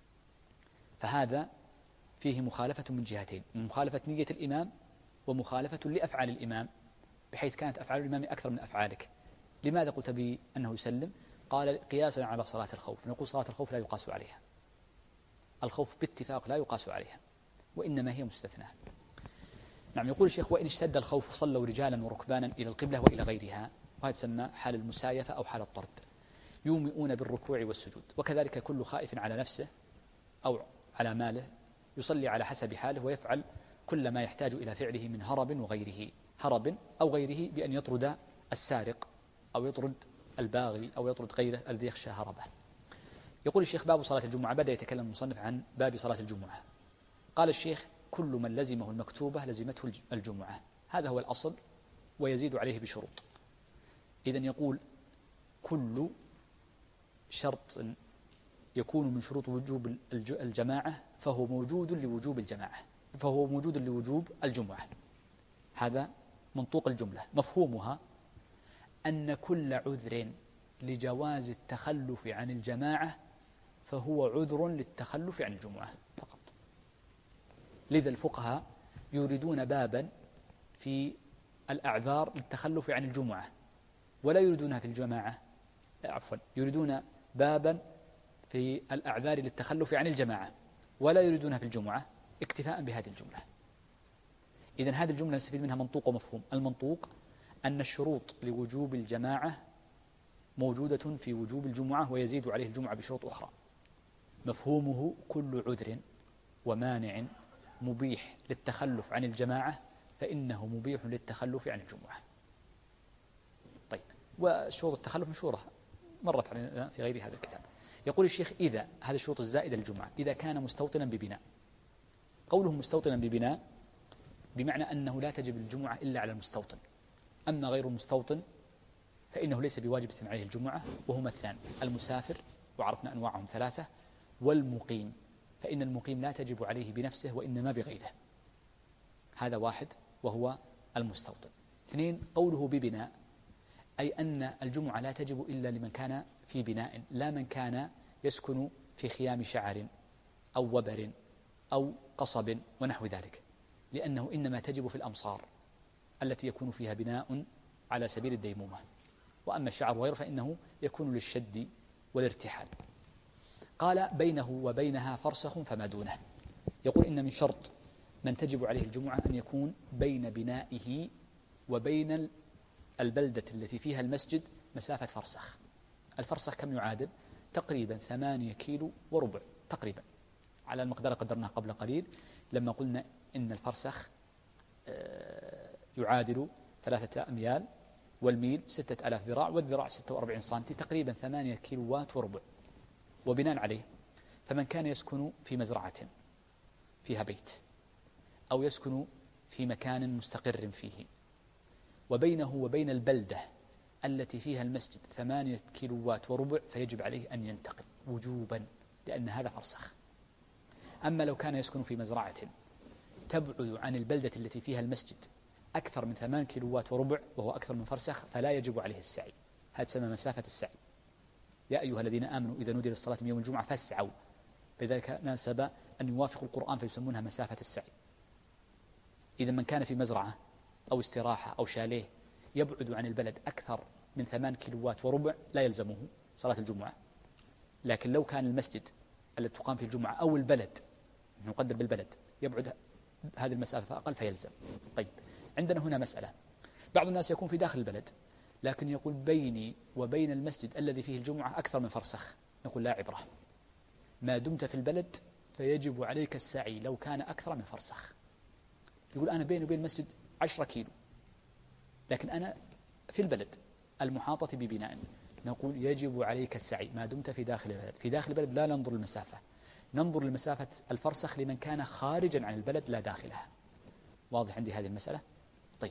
فهذا فيه مخالفة من جهتين: مخالفة نية الإمام، ومخالفة لأفعال الإمام، بحيث كانت أفعال الإمام أكثر من أفعالك. لماذا قلت بأنه يسلم؟ قال قياسا على صلاة الخوف. نقول صلاة الخوف لا يقاس عليها، الخوف باتفاق لا يقاس عليها، وإنما هي مستثنى. نعم. يقول الشيخ: وإن اشتد الخوف صلوا رجالا وركبانا إلى القبلة وإلى غيرها، وهذا تسمى حال المسايفة أو حال الطرد، يومئون بالركوع والسجود. وكذلك كل خائف على نفسه أو على ماله يصلي على حسب حاله، ويفعل كل ما يحتاج إلى فعله من هرب وغيره، هرب أو غيره، بأن يطرد السارق أو يطرد الباغي أو يطرد غيره الذي يخشى هربه. يقول الشيخ: باب صلاة الجمعة. بدأ يتكلم المصنف عن باب صلاة الجمعة. قال الشيخ: كل من لزمه المكتوبة لزمته الجمعة، هذا هو الأصل، ويزيد عليه بشروط. إذن يقول: كل شرط يكون من شروط وجوب الجماعة فهو موجود لوجوب الجماعة، فهو موجود لوجوب الجمعة. هذا منطوق الجملة. مفهومها أن كل عذر لجواز التخلف عن الجماعة فهو عذر للتخلف عن الجمعة فقط. لذا الفقهاء يريدون بابا في الأعذار للتخلف عن الجمعة، ولا يريدونها في الجماعة، يريدون بابا في الأعذار للتخلف عن الجماعة ولا يريدونها في الجمعة، اكتفاء بهذه الجملة. إذن هذه الجملة نستفيد منها منطوق ومفهوم. المنطوق أن الشروط لوجوب الجماعة موجودة في وجوب الجمعة، ويزيد عليه الجمعة بشروط أخرى. مفهومه: كل عذر ومانع مبيح للتخلف عن الجماعة فإنه مبيح للتخلف عن الجمعة. طيب، وشروط التخلف مشهورة مرت علينا في غير هذا الكتاب. يقول الشيخ: إذا هذه الشروط الزائدة للجمعة إذا كان مستوطنا ببناء. قوله مستوطنا ببناء بمعنى أنه لا تجب الجمعة إلا على المستوطن، أما غير المستوطن فإنه ليس بواجبة عليه الجمعة، وهما 2: المسافر وعرفنا أنواعهم 3، والمقيم، فإن المقيم لا تجب عليه بنفسه وإنما بغيره. هذا واحد وهو المستوطن. 2: قوله ببناء أي أن الجمعة لا تجب إلا لمن كان في بناء، لا من كان يسكن في خيام شعر أو وبر أو قصب ونحو ذلك، لأنه إنما تجب في الأمصار التي يكون فيها بناء على سبيل الديمومة، وأما الشعر وغيره فإنه يكون للشد والارتحال. قال: بينه وبينها فرسخ فما دونه. يقول: إن من شرط من تجب عليه الجمعة أن يكون بين بنائه وبين البلدة التي فيها المسجد مسافة فرسخ. الفرسخ كم يعادل؟ تقريبا 8 كيلو وربع، تقريبا على المقدار قدرناه قبل قليل لما قلنا إن الفرسخ يعادل 3 أميال، والميل 6000 ذراع، والذراع 46 سنتي، تقريبا 8 كيلوات وربع. وبناء عليه فمن كان يسكن في مزرعة فيها بيت، أو يسكن في مكان مستقر فيه، وبينه وبين البلدة التي فيها المسجد 8 كيلوات وربع، فيجب عليه أن ينتقل وجوبا، لأن هذا فرسخ. أما لو كان يسكن في مزرعة تبعد عن البلدة التي فيها المسجد أكثر من 8 كيلوات وربع وهو أكثر من فرسخ، فلا يجب عليه السعي. هذا تسمى مسافة السعي. يا أيها الذين آمنوا إذا نودي للصلاة من يوم الجمعة فاسعوا، لذلك ناسب أن يوافقوا القرآن فيسمونها مسافة السعي. إذا من كان في مزرعة أو استراحة أو شاليه يبعد عن البلد أكثر من 8 كيلوات وربع لا يلزمه صلاة الجمعة. لكن لو كان المسجد الذي تقام فيه الجمعة أو البلد، نقدر بالبلد، يبعد هذه المسافة أقل فيلزم. طيب، عندنا هنا مسألة، بعض الناس يكون في داخل البلد لكن يقول بيني وبين المسجد الذي فيه الجمعة أكثر من فرسخ، نقول لا عبرة، ما دمت في البلد فيجب عليك السعي لو كان أكثر من فرسخ. يقول أنا بيني وبين المسجد 10 كيلو لكن أنا في البلد المحاطة ببناء، نقول يجب عليك السعي ما دمت في داخل البلد. في داخل البلد لا ننظر المسافة، ننظر لمسافة الفرسخ لمن كان خارجا عن البلد لا داخلها. واضح عندي هذه المسألة؟ طيب،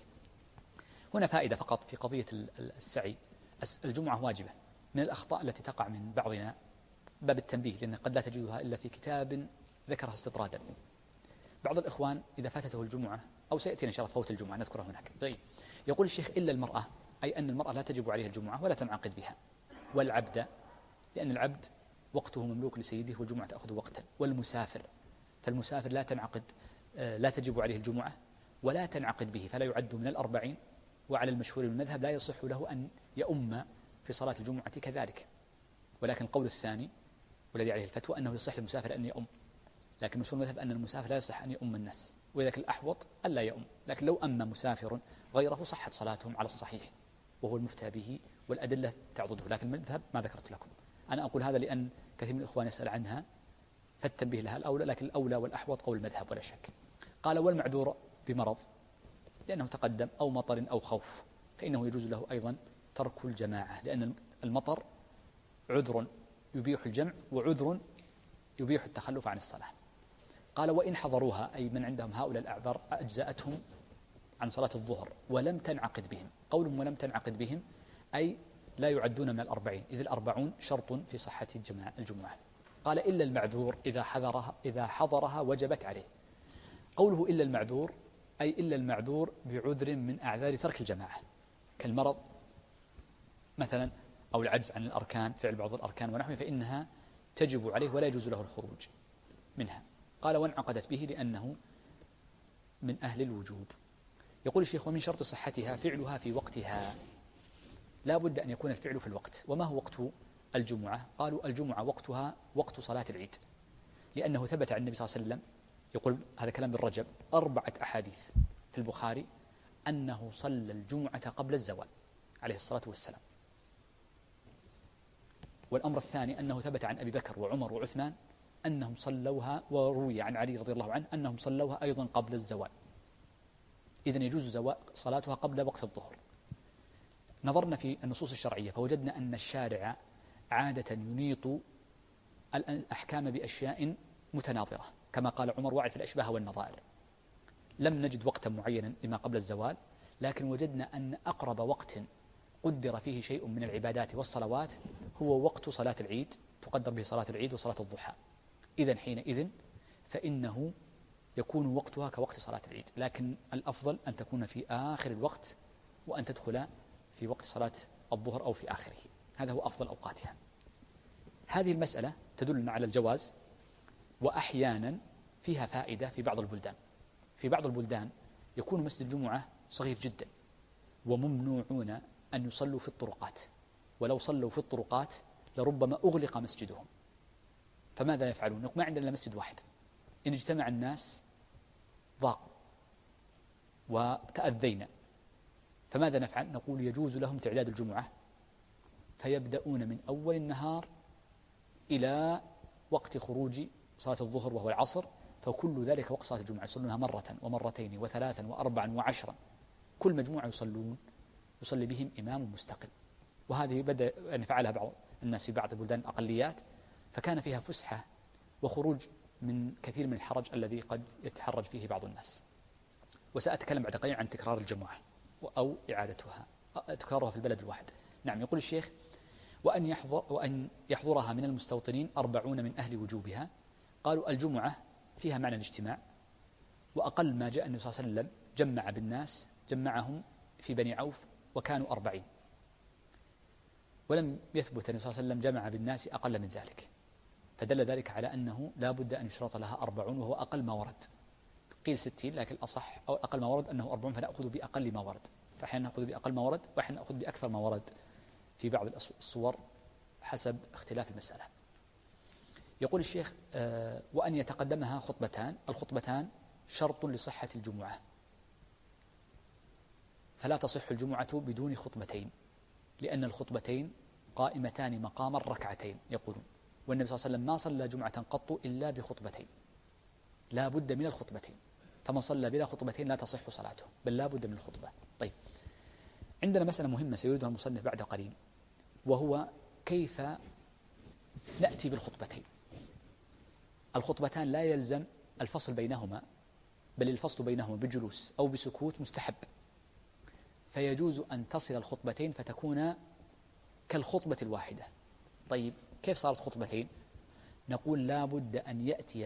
هنا فائدة فقط في قضية السعي. الجمعة واجبة. من الأخطاء التي تقع من بعضنا باب التنبيه، لأن قد لا تجدها إلا في كتاب ذكرها استطرادا. بعض الإخوان إذا فاتته الجمعة، أو سيأتينا إن شاء الله فوت الجمعة نذكرها هناك، طيب، يقول الشيخ إلا المرأة، أي أن المرأة لا تجب عليها الجمعة ولا تنعقد بها، والعبد لأن العبد وقته مملوك لسيده والجمعة تأخذ وقتا، والمسافر فالمسافر لا تنعقد، لا تجب عليه الجمعة ولا تنعقد به، فلا يعد من الأربعين. وعلى المشهور من المذهب لا يصح له أن يؤم في صلاة الجمعة كذلك، ولكن القول الثاني والذي عليه الفتوى أنه يصح للمسافر أن يؤم، لكن مشهور المذهب أن المسافر لا يصح أن يؤم الناس، وذلك الأحوط ألا يؤم، لكن لو أم مسافر غيره صحت صلاتهم على الصحيح وهو المفتى به والأدلة تعضده، لكن المذهب ما ذكرت لكم. أنا أقول هذا لأن كثير من الإخوان يسأل عنها فالتنبيه لها الأولى، لكن الأولى والأحوط قول المذهب ولا شك. قال والمعذور بمرض لأنه تقدم أو مطر أو خوف فإنه يجوز له أيضا ترك الجماعة، لأن المطر عذر يبيح الجمع وعذر يبيح التخلف عن الصلاة. قال وإن حضروها، أي من عندهم هؤلاء الأعذار أجزأتهم عن صلاة الظهر ولم تنعقد بهم. قولهم ولم تنعقد بهم أي لا يعدون من الأربعين، إذ الأربعون شرط في صحة الجمعة. قال إلا المعذور إذا حضرها وجبت عليه. قوله إلا المعذور أي إلا المعذور بعذر من أعذار ترك الجماعة كالمرض مثلا أو العجز عن الأركان، فعل بعض الأركان ونحوه، فإنها تجب عليه ولا يجوز له الخروج منها. قال وانعقدت به لأنه من أهل الوجوب. يقول الشيخ ومن شرط صحتها فعلها في وقتها، لا بد أن يكون الفعل في الوقت. وما هو وقت الجمعة؟ قالوا الجمعة وقتها وقت صلاة العيد، لأنه ثبت عن النبي صلى الله عليه وسلم، يقول هذا كلام ابن رجب، 4 أحاديث في البخاري أنه صلى الجمعة قبل الزوال عليه الصلاة والسلام. والأمر الثاني أنه ثبت عن أبي بكر وعمر وعثمان أنهم صلوها، وروي عن علي رضي الله عنه أنهم صلوها أيضا قبل الزوال، إذن يجوز صلاتها قبل وقت الظهر. نظرنا في النصوص الشرعية فوجدنا أن الشارع عادة ينيط الأحكام بأشياء متناظرة، كما قال عمر واعرف الأشباه والنظائر. لم نجد وقتا معينا لما قبل الزوال، لكن وجدنا أن أقرب وقت قدر فيه شيء من العبادات والصلوات هو وقت صلاة العيد، تقدر به صلاة العيد وصلاة الضحى. إذن حينئذ فإنه يكون وقتها كوقت صلاة العيد، لكن الأفضل أن تكون في آخر الوقت وأن تدخل في وقت صلاة الظهر أو في آخره، هذا هو أفضل أوقاتها. هذه المسألة تدلنا على الجواز، وأحيانا فيها فائدة في بعض البلدان. في بعض البلدان يكون مسجد الجمعة صغير جدا وممنوعون أن يصلوا في الطرقات، ولو صلوا في الطرقات لربما أغلق مسجدهم، فماذا يفعلون؟ ما عندنا مسجد واحد، إن اجتمع الناس ضاقوا وتأذينا، فماذا نفعل؟ نقول يجوز لهم تعداد الجمعة، فيبدأون من أول النهار إلى وقت خروج صلاة الظهر وهو العصر، فكل ذلك وقت صلاة الجمعة، يصلونها مرة ومرتين وثلاثا وأربعا وعشرا، كل مجموعة يصلي بهم إمام مستقل. وهذه بدأ أن فعلها بعض الناس في بعض البلدان الأقليات، فكان فيها فسحة وخروج من كثير من الحرج الذي قد يتحرج فيه بعض الناس. وسأتكلم بعد قليل عن تكرار الجمعة أو إعادتها، تكرارها في البلد الواحد. نعم، يقول الشيخ وأن يحضرها من المستوطنين 40 من أهل وجوبها. قالوا الجمعة فيها معنى الاجتماع، وأقل ما جاء النبي صلى الله عليه وسلم جمع بالناس جمعهم في بني عوف وكانوا 40، ولم يثبت النبي صلى الله عليه وسلم جمع بالناس أقل من ذلك، فدل ذلك على أنه لا بد أن يشرط لها 40، وهو أقل ما ورد. قيل 60، لكن الأصح أو أقل ما ورد أنه 40، فنأخذ بأقل ما ورد، فأحيانا نأخذ بأقل ما ورد وأحيانا نأخذ بأكثر ما ورد في بعض الصور حسب اختلاف المسألة. يقول الشيخ وأن يتقدمها خطبتان، الخطبتان شرط لصحة الجمعة، فلا تصح الجمعة بدون خطبتين، لأن الخطبتين قائمتان مقام الركعتين يقولون، والنبي صلى الله عليه وسلم ما صلى جمعة قط إلا بخطبتين، لا بد من الخطبتين، فمن صلى بلا خطبتين لا تصح صلاته، بل لا بد من الخطبة. طيب، عندنا مسألة مهمة سيريدها المصنف بعد قليل، وهو كيف نأتي بالخطبتين. الخطبتان لا يلزم الفصل بينهما، بل الفصل بينهما بجلوس أو بسكوت مستحب، فيجوز أن تصل الخطبتين فتكون كالخطبة الواحدة. طيب، كيف صارت خطبتين؟ نقول لا بد أن يأتي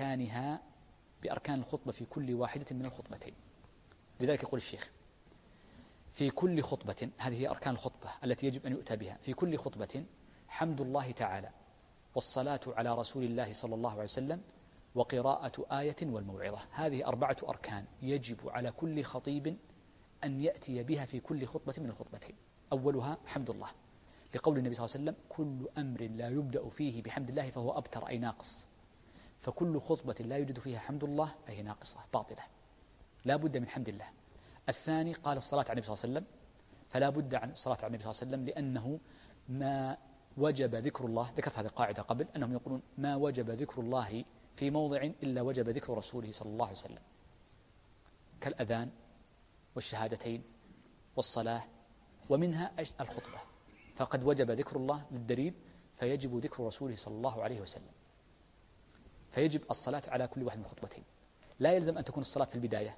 بأركان الخطبة في كل واحدة من الخطبتين. لذلك يقول الشيخ: في كل خطبة، هذه هي أركان الخطبة التي يجب أن يؤتى بها في كل خطبة: حمد الله تعالى، والصلاة على رسول الله صلى الله عليه وسلم، وقراءة آية والموعظة. هذه 4 أركان يجب على كل خطيب أن يأتي بها في كل خطبة من الخطبتين. أولها حمد الله، لقول النبي صلى الله عليه وسلم: كل أمر لا يبدأ فيه بحمد الله فهو أبتر، أي ناقص. فكل خطبة لا يوجد فيها حمد الله أي ناقصة باطلة، لا بد من حمد الله. الثاني قال الصلاة على النبي صلى الله عليه وسلم، فلا بد عن الصلاة على النبي صلى الله عليه وسلم، لأنه ما وجب ذكر الله، ذكرت هذه القاعدة قبل، أنهم يقولون ما وجب ذكر الله في موضع إلا وجب ذكر رسوله صلى الله عليه وسلم، كالأذان والشهادتين والصلاة، ومنها الخطبة، فقد وجب ذكر الله للدليل، فيجب ذكر رسوله صلى الله عليه وسلم، فيجب الصلاة على كل واحد من الخطبتين. لا يلزم أن تكون الصلاة في البداية،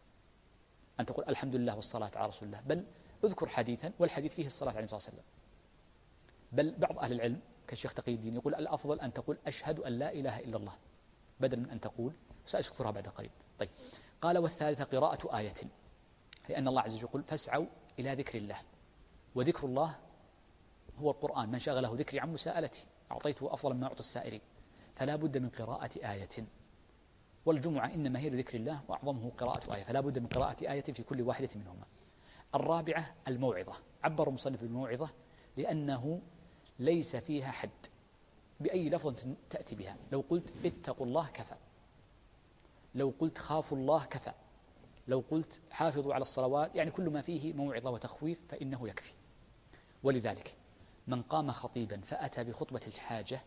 أن تقول الحمد لله والصلاة على رسول الله، بل اذكر حديثا والحديث فيه الصلاة عليه النبي صلى الله عليه وسلم. بل بعض أهل العلم كالشيخ تقي الدين يقول الأفضل أن تقول أشهد أن لا إله إلا الله، بدل من أن تقول، سأذكرها بعد قليل. طيب، قال: والثالثة قراءة آية، لأن الله عز وجل يقول: فاسعوا إلى ذكر الله، وذكر الله هو القرآن، من شغله ذكري عن مساءلتي أعطيته أفضل ما أعطي السائلين، فلا بد من قراءة آية، والجمعة إنما هي لذكر الله وأعظمه قراءة آية، فلا بد من قراءة آية في كل واحدة منهما. الرابعة الموعظة، عبر المصنف بالموعظة لأنه ليس فيها حد، بأي لفظ تأتي بها، لو قلت اتقوا الله كفى، لو قلت خافوا الله كفى، لو قلت حافظوا على الصلوات، يعني كل ما فيه موعظة وتخويف فإنه يكفي. ولذلك من قام خطيبا فأتى بخطبة الحاجة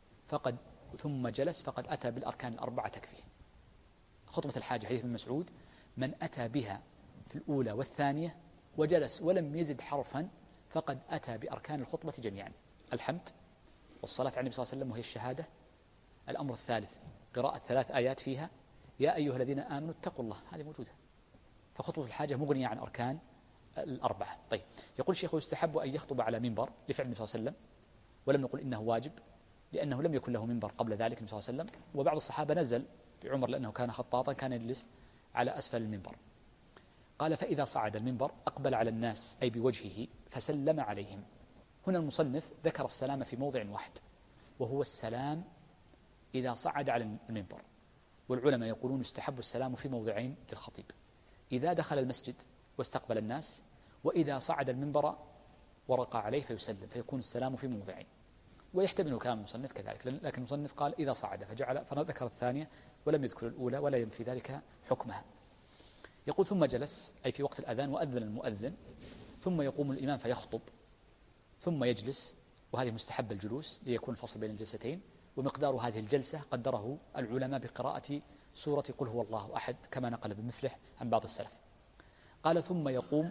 ثم جلس فقد أتى بالأركان ال4 تكفيه. خطبة الحاجة حديث ابن مسعود: من أتى بها في الأولى والثانية وجلس ولم يزد حرفا فقد أتى بأركان الخطبة جميعا: الحمد، والصلاة على النبي صلى الله عليه وسلم وهي الشهادة. الأمر الثالث قراءة 3 آيات فيها: يا أيها الذين آمنوا اتقوا الله، هذه موجودة. فخطبة الحاجة مغنية عن أركان ال4. طيب، يقول الشيخ: ويستحب أن يخطب على منبر لفعل النبي صلى الله عليه وسلم، ولم نقل إنه واجب لأنه لم يكن له منبر قبل ذلك النبي صلى الله عليه وسلم، وبعض الصحابة نزل بعمر لأنه كان خطاطا كان يجلس على أسفل المنبر. قال: فإذا صعد المنبر أقبل على الناس أي بوجهه فسلم عليهم. هنا المصنف ذكر السلام في موضع واحد، وهو السلام إذا صعد على المنبر، والعلماء يقولون يستحب السلام في موضعين للخطيب: إذا دخل المسجد واستقبل الناس، وإذا صعد المنبر ورقى عليه فيسلم، فيكون السلام في موضعين. ويحتمل كلام المصنف كذلك، لكن المصنف قال إذا صعد فذكر الثانية ولم يذكر الأولى، ولا ينفي ذلك حكمها. يقول: ثم جلس أي في وقت الأذان وأذن المؤذن، ثم يقوم الإمام فيخطب، ثم يجلس، وهذه مستحب الجلوس ليكون الفصل بين الجلستين، ومقدار هذه الجلسة قدره العلماء بقراءة سورة قل هو الله أحد، كما نقل بمفلح عن بعض السلف. قال: ثم يقوم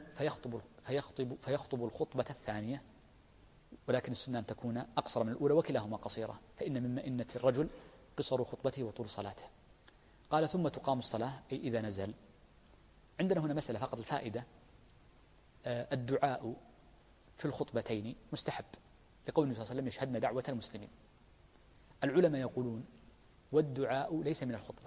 فيخطب الخطبة الثانية، ولكن السنة أن تكون أقصر من الأولى، وكلاهما قصيرة، فإن من مئنة الرجل قصر خطبته وطول صلاته. قال: ثم تقام الصلاة أي إذا نزل. عندنا هنا مسألة فقط الفائدة: الدعاء في الخطبتين مستحب، لقول النبي صلى الله عليه وسلم: يشهدن دعوة المسلمين. العلماء يقولون: والدعاء ليس من الخطبة،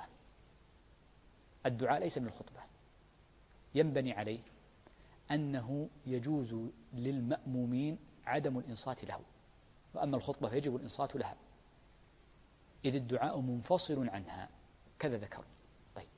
الدعاء ليس من الخطبة، ينبني عليه أنه يجوز للمأمومين عدم الإنصات له، وأما الخطبة فيجب الإنصات لها، إذ الدعاء منفصل عنها، كذا ذكر. طيب،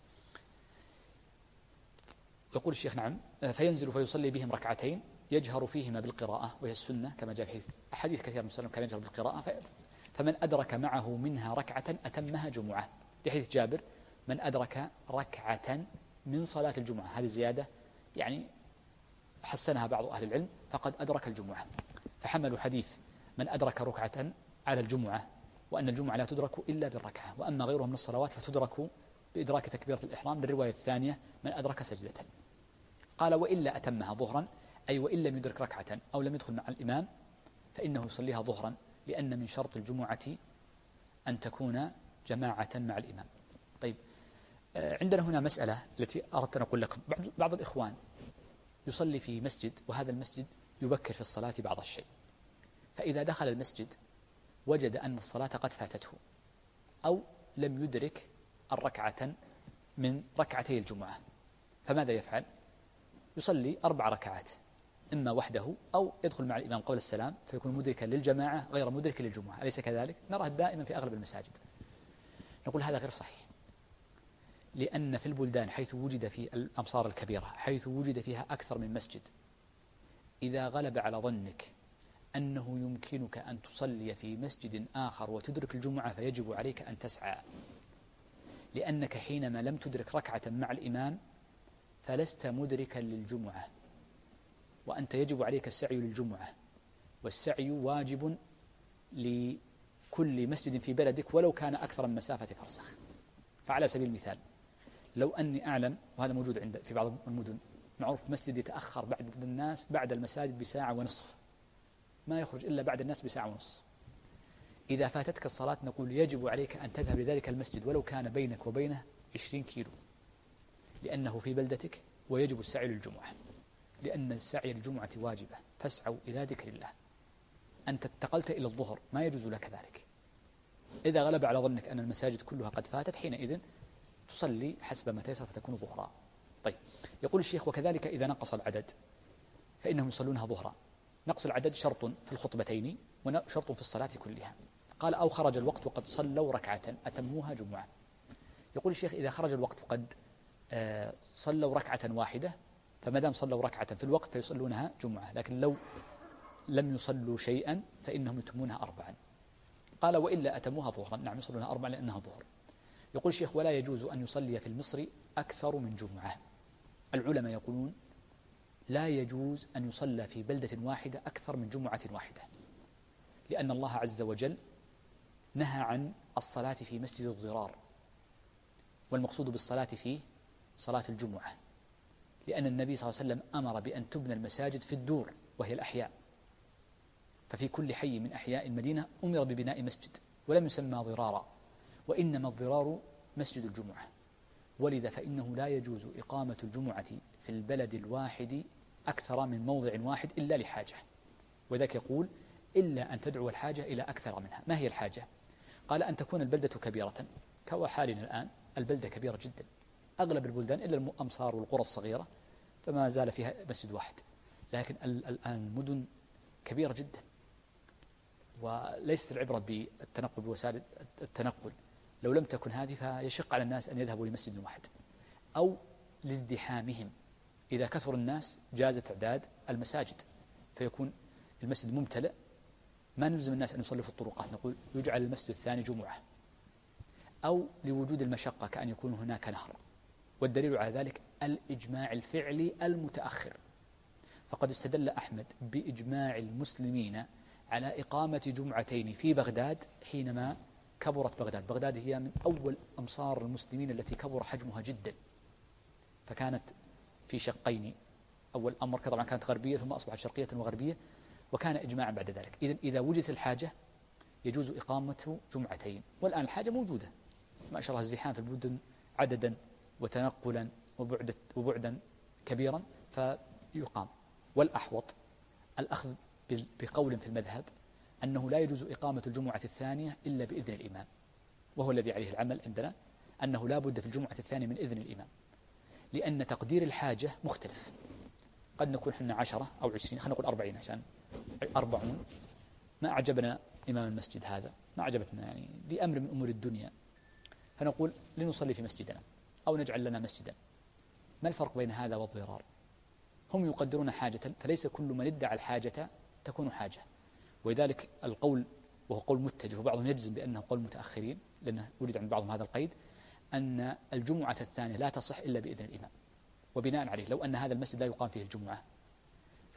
يقول الشيخ: نعم، فينزل فيصلي بهم ركعتين يجهر فيهما بالقراءة، وهي السنة كما جاء في أحاديث كثيرة من وسلم كان يجهر بالقراءة، فمن أدرك معه منها ركعة أتمها جمعة، لحديث جابر: من أدرك ركعة من صلاة الجمعة، هذه الزيادة يعني حسنها بعض أهل العلم فقد أدرك الجمعة، فحملوا حديث من أدرك ركعة على الجمعة، وأن الجمعة لا تدرك إلا بالركعة، وأما غيرها من الصلوات فتدرك بإدراك تكبيرة الإحرام، للرواية الثانية من أدرك سجدة. قال وإلا أتمها ظهرا، أي وإن لم يدرك ركعة أو لم يدخل مع الإمام فإنه يصليها ظهرا، لأن من شرط الجمعة أن تكون جماعة مع الإمام. طيب، عندنا هنا مسألة التي أردت أن أقول لكم. بعض الإخوان يصلي في مسجد، وهذا المسجد يبكر في الصلاة بعض الشيء، فإذا دخل المسجد وجد أن الصلاة قد فاتته أو لم يدرك الركعة من ركعتي الجمعة، فماذا يفعل؟ يصلي 4 ركعات، إما وحده أو يدخل مع الإمام قبل السلام فيكون مدركا للجماعة غير مدرك للجمعة. أليس كذلك؟ نراه دائما في أغلب المساجد. نقول هذا غير صحيح، لأن في البلدان حيث وجد في الأمصار الكبيرة حيث وجد فيها أكثر من مسجد، إذا غلب على ظنك أنه يمكنك أن تصلي في مسجد آخر وتدرك الجمعة فيجب عليك أن تسعى، لأنك حينما لم تدرك ركعة مع الإمام فلست مدركا للجمعة، وأنت يجب عليك السعي للجمعة، والسعي واجب لكل مسجد في بلدك ولو كان أكثر من مسافة فرسخ. فعلى سبيل المثال لو أني أعلم، وهذا موجود في بعض المدن، معروف مسجد يتأخر بعد الناس بعد المساجد بساعة ونصف، ما يخرج إلا بعد الناس بساعة ونصف، إذا فاتتك الصلاة نقول يجب عليك أن تذهب لذلك المسجد ولو كان بينك وبينه 20 كيلو، لأنه في بلدتك، ويجب السعي للجمعة، لأن السعي للجمعة واجبة، فاسعوا إلى ذكر الله. أنت انتقلت إلى الظهر ما يجوز لك ذلك. إذا غلب على ظنك أن المساجد كلها قد فاتت حينئذ تصلي حسب ما تيسر فتكون ظهرا. طيب، يقول الشيخ وكذلك إذا نقص العدد فإنهم يصلونها ظهرا. نقص العدد شرط في الخطبتين وشرط في الصلاة كلها. قال أو خرج الوقت وقد صلوا ركعة أتموها جمعة. يقول الشيخ إذا خرج الوقت وقد صلوا ركعة واحدة فما دام صلوا ركعة في الوقت فيصلونها جمعة، لكن لو لم يصلوا شيئا فإنهم يتمونها 4. قال وإلا أتموها ظهرا. نعم، يصلونها 4 لأنها ظهر. يقول الشيخ ولا يجوز أن يصلي في المصر أكثر من جمعة. العلماء يقولون لا يجوز أن يصلى في بلدة واحدة أكثر من جمعة واحدة، لأن الله عز وجل نهى عن الصلاة في مسجد الضرار، والمقصود بالصلاة فيه صلاة الجمعة، لأن النبي صلى الله عليه وسلم أمر بأن تبنى المساجد في الدور وهي الأحياء، ففي كل حي من أحياء المدينة أمر ببناء مسجد ولم يسمى ضرارا، وإنما الضرار مسجد الجمعة. ولذا فإنه لا يجوز إقامة الجمعة في البلد الواحد أكثر من موضع واحد إلا لحاجة، وذاك يقول إلا أن تدعو الحاجة إلى أكثر منها. ما هي الحاجة؟ قال أن تكون البلدة كبيرة، كحالنا الآن البلدة كبيرة جدا، أغلب البلدان إلا الأمصار والقرى الصغيرة فما زال فيها مسجد واحد، لكن الآن المدن كبيرة جدا، وليست العبرة بالتنقل بوسائل التنقل، لو لم تكن هذه فيشق على الناس أن يذهبوا لمسجد واحد، أو لازدحامهم. إذا كثر الناس جاز تعداد المساجد فيكون المسجد ممتلئ، ما نلزم الناس أن يصلوا في الطرقات، نقول يجعل المسجد الثاني جمعة، أو لوجود المشقة كأن يكون هناك نهر. والدليل على ذلك الإجماع الفعلي المتأخر، فقد استدل أحمد بإجماع المسلمين على إقامة جمعتين في بغداد حينما كبرت بغداد. بغداد هي من أول أمصار المسلمين التي كبر حجمها جدا، فكانت في شقين، أول أمر طبعا كانت غربية ثم أصبحت شرقية وغربية، وكان إجماعا بعد ذلك. إذا وجدت الحاجة يجوز إقامة جمعتين، والآن الحاجة موجودة ما شاء الله، الزحام في المدن عددا وتنقلا وبعدا كبيرا فيقام. والأحوط الأخذ بقول في المذهب أنه لا يجوز إقامة الجمعة الثانية إلا بإذن الإمام، وهو الذي عليه العمل عندنا، أنه لا بد في الجمعة الثانية من إذن الإمام، لأن تقدير الحاجة مختلف. قد نكون حنا 10 أو 20، خلينا نقول 40 عشان 40 ما أعجبنا إمام المسجد هذا، ما أعجبتنا يعني لأمر من أمور الدنيا، فنقول لنصلي في مسجدنا أو نجعل لنا مسجدا. ما الفرق بين هذا والضرار؟ هم يقدرون حاجة، فليس كل من ادعى الحاجة تكون حاجة، ولذلك القول وهو قول متجه وبعضهم يجزم بأنه قول متأخرين لأنه وجد عند بعضهم هذا القيد، أن الجمعة الثانية لا تصح إلا بإذن الإمام. وبناء عليه لو أن هذا المسجد لا يقام فيه الجمعة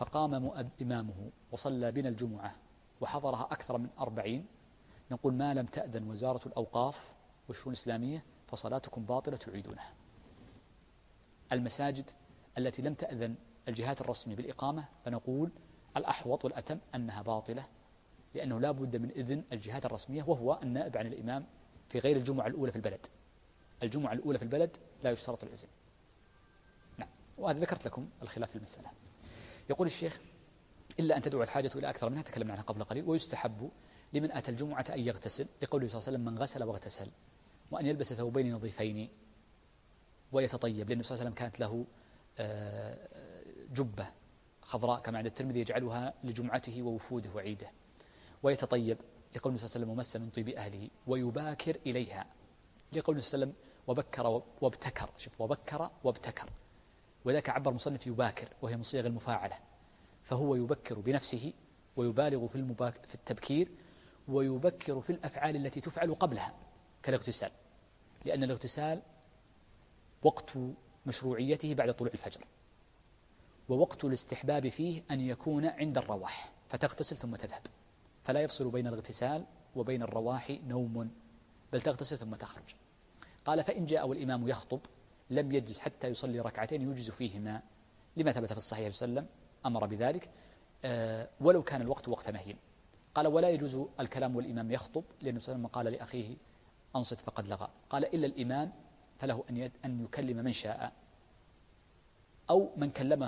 فقام إمامه وصلى بنا الجمعة وحضرها أكثر من 40، نقول ما لم تأذن وزارة الأوقاف والشؤون الإسلامية فصلاتكم باطلة تعيدونها. المساجد التي لم تأذن الجهات الرسمية بالإقامة فنقول الأحوط والأتم أنها باطلة، لأنه لا بد من إذن الجهات الرسمية، وهو النائب عن الإمام في غير الجمعة الأولى في البلد. الجمعة الأولى في البلد لا يشترط الإذن. نعم، وهذا ذكرت لكم الخلاف في المسألة. يقول الشيخ: إلا أن تدعو الحاجة إلى أكثر منها، تكلمنا عنها قبل قليل. ويستحب لمن أتى الجمعة أن يغتسل، لقوله صلى الله عليه وسلم: من غسل واغتسل، وأن يلبس ثوبين نظيفين ويتطيب، لأن صلى الله عليه وسلم كانت له جبة خضراء كما عند الترمذي يجعلها لجمعته ووفوده وعيده، ويتطيب، لقوله صلى الله عليه وسلم: ومس من طيب أهله، ويباكر إليها، لقوله صلى الله عليه وسلم: وبكر وابتكر. شوف، وبكر وابتكر، وذاك عبر مصنف يباكر وهي من صيغ المفاعلة، فهو يبكر بنفسه ويبالغ في التبكير، ويبكر في الأفعال التي تفعل قبلها كالاغتسال، لأن الاغتسال وقت مشروعيته بعد طلوع الفجر، ووقت الاستحباب فيه أن يكون عند الرواح، فتغتسل ثم تذهب، فلا يفصل بين الاغتسال وبين الرواح نوم، بل تغتسل ثم تخرج. قال: فإن جاء والإمام يخطب لم يجلس حتى يصلي ركعتين يجز فيهما، لما ثبت في الصحيح صلى الله عليه وسلم أمر بذلك ولو كان الوقت وقت نهي. قال: ولا يجوز الكلام والإمام يخطب، لأنه صلى الله عليه وسلم قال لأخيه: أنصت فقد لغى. قال: إلا الإمام فله أن يكلم من شاء أو من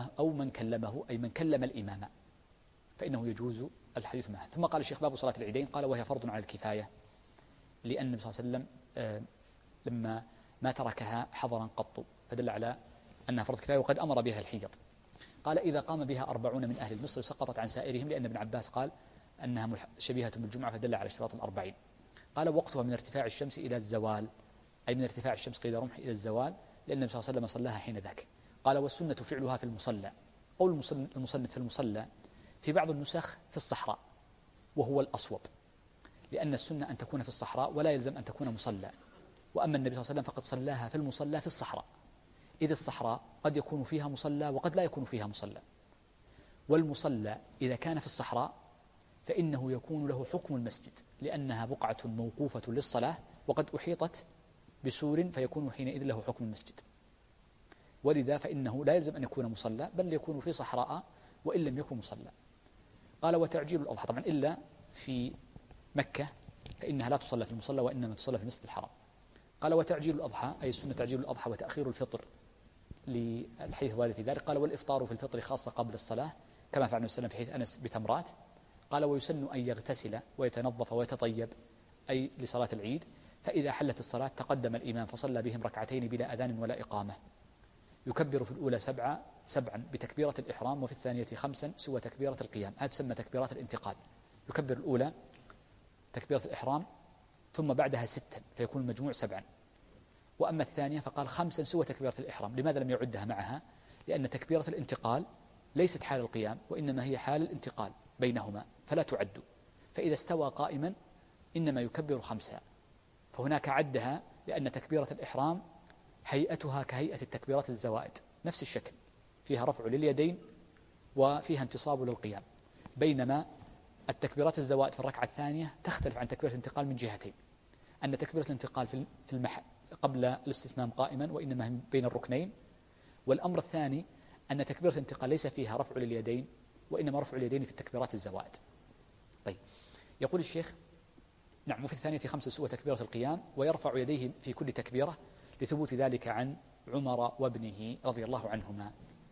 كلمه أي من كلم الإمام، فإنه يجوز الحديث معه. ثم قال الشيخ: باب صلاة العيدين. قال: وهي فرض على الكفاية، لأن النبي صلى الله عليه وسلم لما ما تركها حضرا قط، فدل على أنها فرض كفاية، وقد أمر بها الحيض. قال: إذا قام بها 40 من أهل مصر سقطت عن سائرهم، لأن ابن عباس قال أنها شبيهة بالجمعة، فدل على اشتراط 40. قال: وقتها من ارتفاع الشمس إلى الزوال، أي من ارتفاع الشمس قيد رمح إلى الزوال، لأن النبي صلى الله عليه وسلم صلاها حين ذاك. قال: والسنة فعلها في المصلى. قول المصنف في المصلى، في بعض النسخ في الصحراء، وهو الأصوب، لأن السنة أن تكون في الصحراء ولا يلزم أن تكون مصلى. وأما النبي صلى الله عليه وسلم فقد صلاها في المصلى في الصحراء، إذ الصحراء قد يكون فيها مصلى وقد لا يكون فيها مصلى. والمصلى إذا كان في الصحراء فإنه يكون له حكم المسجد، لأنها بقعة موقوفة للصلاة وقد أحيطت بسور، فيكون حينئذ له حكم المسجد. ولذا فإنه لا يلزم أن يكون مصلى، بل يكون في صحراء وإن لم يكن مصلى. قال: وتعجيل الأضحى، طبعا إلا في مكة فإنها لا تصلى في المصلى وإنما تصلى في المسجد الحرام. قال: وتعجيل الأضحى أي السنة تعجيل الأضحى وتأخير الفطر للحديث وارد في ذلك. قال: والإفطار في الفطر خاصة قبل الصلاة، كما فعل النبي صلى الله عليه وسلم في حديث أنس بتمرات. قال: ويسن أن يغتسل ويتنظف ويتطيب، أي لصلاة العيد، فإذا حلت الصلاة تقدم الإمام فصلى بهم ركعتين بلا أذان ولا إقامة، يكبر في الأولى سبعا بتكبيرة الإحرام، وفي الثانية 5 سوى تكبيرة القيام، هذا تسمى تكبيرات الانتقال. يكبر الأولى تكبيرة الإحرام ثم بعدها 6، فيكون المجموع 7. وأما الثانية فقال 5 سوى تكبيرة الإحرام. لماذا لم يعدها معها؟ لأن تكبيرة الانتقال ليست حال القيام، وإنما هي حال الانتقال بينهما، فلا تعد. فإذا استوى قائما إنما يكبر 5، فهناك عدها، لأن تكبيرة الإحرام هيئتها كهيئة التكبيرات الزوائد، نفس الشكل، فيها رفع لليدين وفيها انتصاب للقيام، بينما التكبيرات الزوائد في الركعة الثانية تختلف عن تكبيرة الانتقال من جهتين: أن تكبيرة الانتقال في المحل قبل الاستتمام قائما، وإنما بين الركنين. والأمر الثاني أن تكبيرة الانتقال ليس فيها رفع لليدين، وإنما رفع اليدين في التكبيرات الزوائد. طيب، يقول الشيخ: نعم، وفي الثانية 5 سوى تكبيرة القيام، ويرفع يديه في كل تكبيرة، لثبوت ذلك عن عمر وابنه رضي الله عنهما،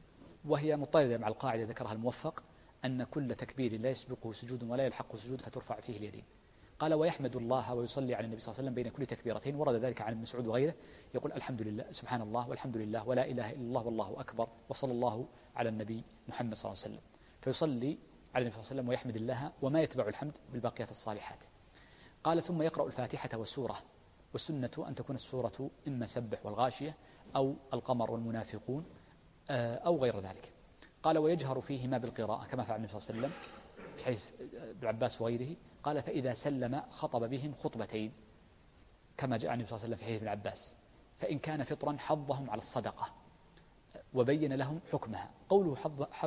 وهي مضطردة مع القاعدة ذكرها الموفق أن كل تكبير لا يسبقه سجود ولا يلحقه سجود فترفع فيه اليدين. قال: ويحمد الله ويصلي على النبي صلى الله عليه وسلم بين كل تكبيرتين، ورد ذلك عن ابن مسعود وغيره، يقول: الحمد لله، سبحان الله، والحمد لله، ولا إله إلا الله، والله أكبر، وصلى الله على النبي محمد صلى الله عليه وسلم. فيصلي على النبي صلى الله عليه وسلم ويحمد الله، وما يتبع الحمد بالباقيات الصالحات. قال: ثم يقرأ الفاتحة والسورة، والسنة أن تكون السورة إما سبح والغاشية أو القمر والمنافقون أو غير ذلك. قال: ويجهر فيهما بالقراءة، كما فعل النبي صلى الله عليه وسلم في حديث ابن عباس وغيره. قال: فإذا سلم خطب بهم خطبتين، كما جاء عن النبي صلى الله عليه وسلم في حديث ابن عباس. فإن كان فطرا حضهم على الصدقة وبين لهم حكمها. قوله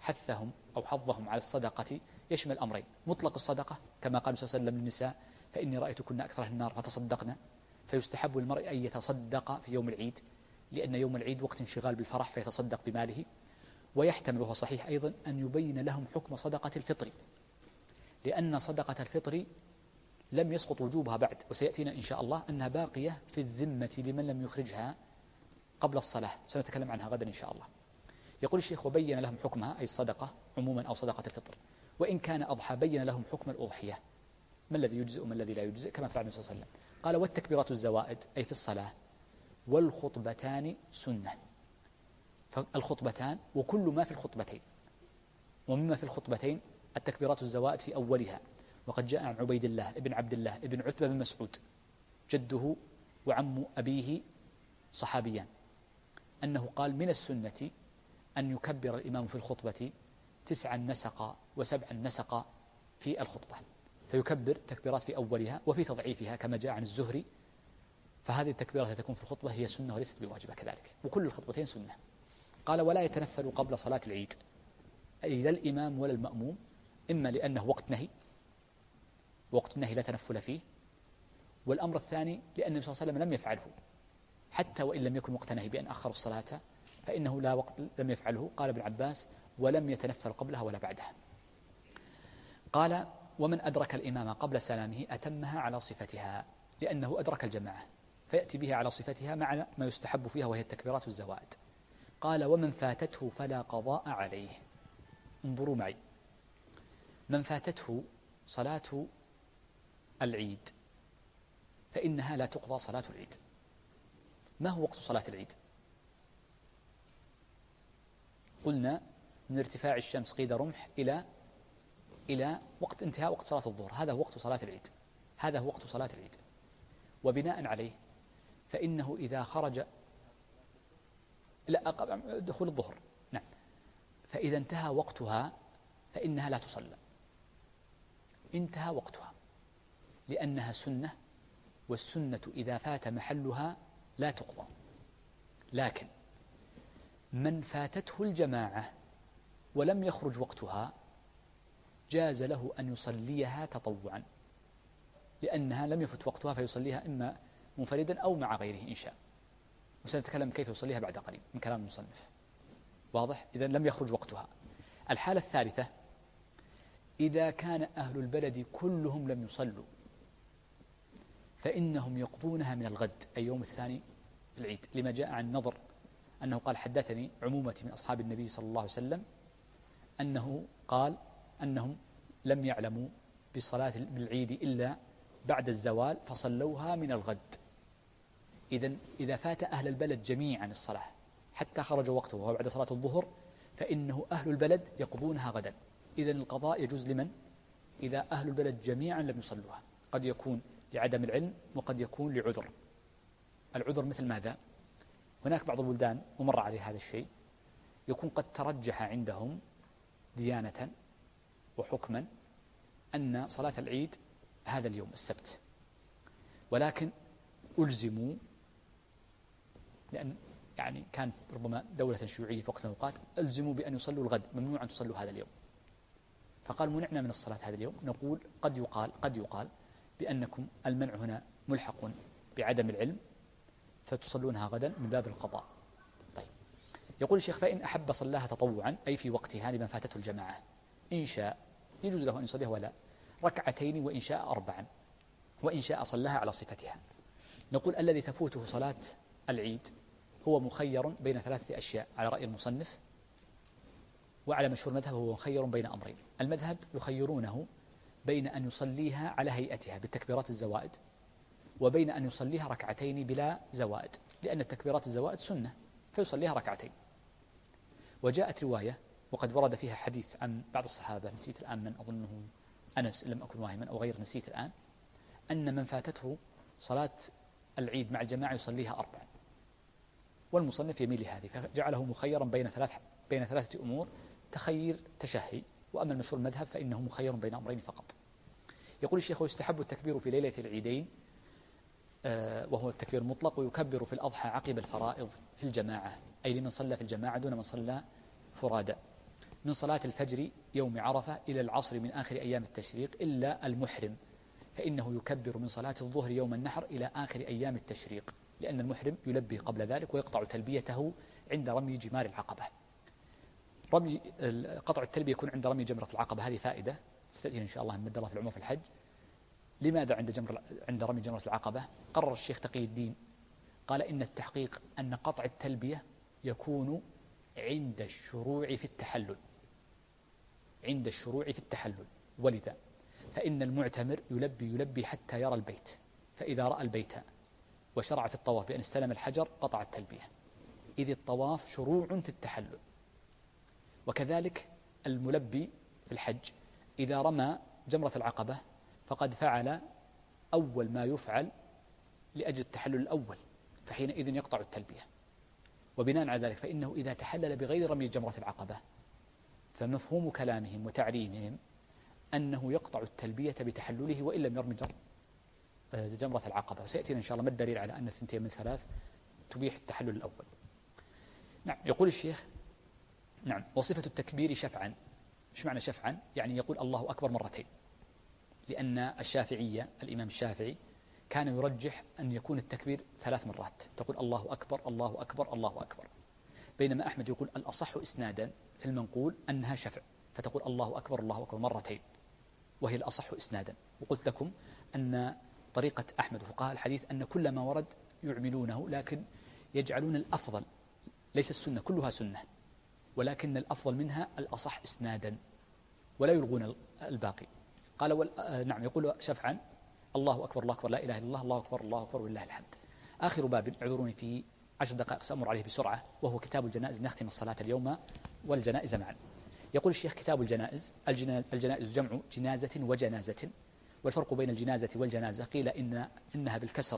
حثهم أو حضهم على الصدقة يشمل أمرين: مطلق الصدقة كما قال صلى الله عليه وسلم للنساء: فإني رأيتكن أكثر أهل النار فتصدقن. فيستحب للمرء أن يتصدق في يوم العيد، لأن يوم العيد وقت انشغال بالفرح فيتصدق بماله. ويحتمل وهو صحيح أيضا أن يبين لهم حكم صدقة الفطر، لأن صدقة الفطر لم يسقط وجوبها بعد، وسيأتينا إن شاء الله أنها باقية في الذمة لمن لم يخرجها قبل الصلاة، سنتكلم عنها غدا إن شاء الله. يقول الشيخ: وبين لهم حكمها، أي الصدقة عموما أو صدقة الفطر. وإن كان أضحى بين لهم حكم الأضحية، ما الذي يجزئ وما الذي لا يجزئ، كما فعل النبي صلى الله عليه وسلم. قال: والتكبيرات الزوائد أي في الصلاة، والخطبتان سنة. فالخطبتان وكل ما في الخطبتين، ومما في الخطبتين التكبيرات الزوائد في أولها. وقد جاء عن عبيد الله ابن عبد الله ابن عتبة بن مسعود جده وعم أبيه صحابيان أنه قال: من السنة أن يكبر الإمام في الخطبة 9 نسقا و7 نسقا في الخطبة، فيكبر تكبيرات في أولها وفي تضعيفها كما جاء عن الزهري. فهذه التكبيرات التي تكون في الخطبة هي سنة وليست بواجبة كذلك، وكل الخطبتين سنة. قال: ولا يتنفل قبل صلاة العيد، أي لا الإمام ولا المأموم، إما لأنه وقت نهي، وقت النهي لا تنفل فيه، والأمر الثاني لأن النبي صلى الله عليه وسلم لم يفعله، حتى وإن لم يكن وقت نهي بأن أخر الصلاة فإنه لا وقت لم يفعله. قال ابن عباس: ولم يتنفل قبلها ولا بعدها. قال: ومن أدرك الإمام قبل سلامه أتمها على صفتها، لأنه أدرك الجماعة فيأتي بها على صفتها مع ما يستحب فيها وهي التكبيرات الزوائد. قال: ومن فاتته فلا قضاء عليه. انظروا معي، من فاتته صلاة العيد فإنها لا تقضى صلاة العيد. ما هو وقت صلاة العيد؟ قلنا من ارتفاع الشمس قيد رمح إلى وقت انتهاء وقت صلاة الظهر، هذا هو وقت صلاة العيد، هذا هو وقت صلاة العيد. وبناء عليه فإنه إذا خرج دخول الظهر، نعم، فإذا انتهى وقتها فإنها لا تصلى، انتهى وقتها، لأنها سنة، والسنة إذا فات محلها لا تقضى. لكن من فاتته الجماعة ولم يخرج وقتها جاز له أن يصليها تطوعا، لأنها لم يفت وقتها فيصليها إما منفردا أو مع غيره إن شاء، وسنتكلم كيف يصليها بعد قليل من كلام المصنف. واضح؟ إذن لم يخرج وقتها. الحالة الثالثة: إذا كان أهل البلد كلهم لم يصلوا فإنهم يقضونها من الغد، أي يوم الثاني في العيد، لما جاء عن نضر أنه قال: حدثني عمومة من أصحاب النبي صلى الله عليه وسلم أنه قال أنهم لم يعلموا بالصلاة بالعيد إلا بعد الزوال فصلوها من الغد. إذن إذا فات أهل البلد جميعا الصلاة حتى خرج وقته وهو بعد صلاة الظهر فإنه أهل البلد يقضونها غدا. إذن القضاء يجوز لمن؟ إذا أهل البلد جميعا لم يصلوها، قد يكون لعدم العلم وقد يكون لعذر. العذر مثل ماذا؟ هناك بعض البلدان ومر عليه هذا الشيء، يكون قد ترجح عندهم ديانة وحكما أن صلاة العيد هذا اليوم السبت، ولكن ألزموا، لأن يعني كانت ربما دولة شيوعية في وقت من الأوقات، ألزموا بأن يصلوا الغد، ممنوع أن تصلوا هذا اليوم. فقال: منعنا من الصلاة هذا اليوم. نقول: قد يقال بأنكم المنع هنا ملحق بعدم العلم فتصلونها غدا من باب القضاء. طيب، يقول الشيخ: فإن أحب صلاها تطوعا، أي في وقتها لمن فاتته الجماعة، إن شاء يجوز له أن يصليها ولا ركعتين، وإن شاء 4، وإن شاء صلاها على صفتها. نقول: الذي تفوته صلاة العيد هو مخير بين 3 أشياء على رأي المصنف، وعلى مشهور مذهب هو مخير بين أمرين. المذهب يخيرونه بين أن يصليها على هيئتها بالتكبيرات الزوائد، وبين أن يصليها ركعتين بلا زوائد، لأن التكبيرات الزوائد سنة فيصليها ركعتين. وجاءت رواية وقد ورد فيها حديث عن بعض الصحابة، نسيت الآن من، أظنه أنس لم أكن واهما أو غير، نسيت الآن، أن من فاتته صلاة العيد مع الجماعة يصليها 4، والمصنف يميل لهذه فجعله مخيرا بين 3 أمور، تخير تشهي. وأما المشهور المذهب فإنه مخير بين أمرين فقط. يقول الشيخ: ويستحب التكبير في ليلة العيدين، وهو التكبير المطلق، ويكبر في الأضحى عقب الفرائض في الجماعة، أي لمن صلى في الجماعة دون من صلى فرادى. من صلاة الفجر يوم عرفة إلى العصر من آخر أيام التشريق إلا المحرم، فإنه يكبر من صلاة الظهر يوم النحر إلى آخر أيام التشريق، لأن المحرم يلبي قبل ذلك ويقطع تلبيته عند رمي جمار العقبة. رمي قطع التلبية يكون عند رمي جمرة العقبة، هذه فائدة ستأتينا إن شاء الله من الله في العمر في الحج. لماذا عند رمي جمرة العقبة؟ قرر الشيخ تقي الدين قال إن التحقيق أن قطع التلبية يكون عند الشروع في التحلل، عند الشروع في التحلل، ولذا فإن المعتمر يلبي حتى يرى البيت، فإذا رأى البيت وشرع في الطواف بأن استلم الحجر قطع التلبية، إذ الطواف شروع في التحلل. وكذلك الملبي في الحج إذا رمى جمرة العقبة فقد فعل أول ما يفعل لأجل التحلل الأول، فحينئذ يقطع التلبية. وبناء على ذلك فإنه إذا تحلل بغير رمي جمرة العقبة فمفهوم كلامهم وتعليمهم أنه يقطع التلبية بتحلله وإن لم يرمي جمرة العقبة. وسيأتينا إن شاء الله ما الدليل على أن 2 من 3 تبيح التحلل الأول. نعم. يقول الشيخ نعم وصفة التكبير شفعا. إيش معنى شفعا؟ يعني يقول الله أكبر مرتين، لأن الشافعية الإمام الشافعي كان يرجح أن يكون التكبير 3 مرات، تقول الله أكبر الله أكبر الله أكبر، بينما أحمد يقول الأصح إسنادا في المنقول أنها شفع، فتقول الله أكبر مرتين وهي الأصح إسنادا. وقلت لكم أن طريقة أحمد وفقهاء الحديث أن كل ما ورد يعملونه، لكن يجعلون الأفضل، ليس السنة كلها سنة، ولكن الأفضل منها الأصح إسنادا ولا يلغون الباقي. قال نعم يقول شفعا الله أكبر الله أكبر لا إله إلا الله الله أكبر الله أكبر ولله الحمد. آخر باب اعذروني في 10 دقائق سأمر عليه بسرعة، وهو كتاب الجنائز، نختم الصلاة اليوم والجنائز معا. يقول الشيخ كتاب الجنائز، الجنائز جمع جنازة وجنازة، والفرق بين الجنازة والجنازة قيل إنها بالكسر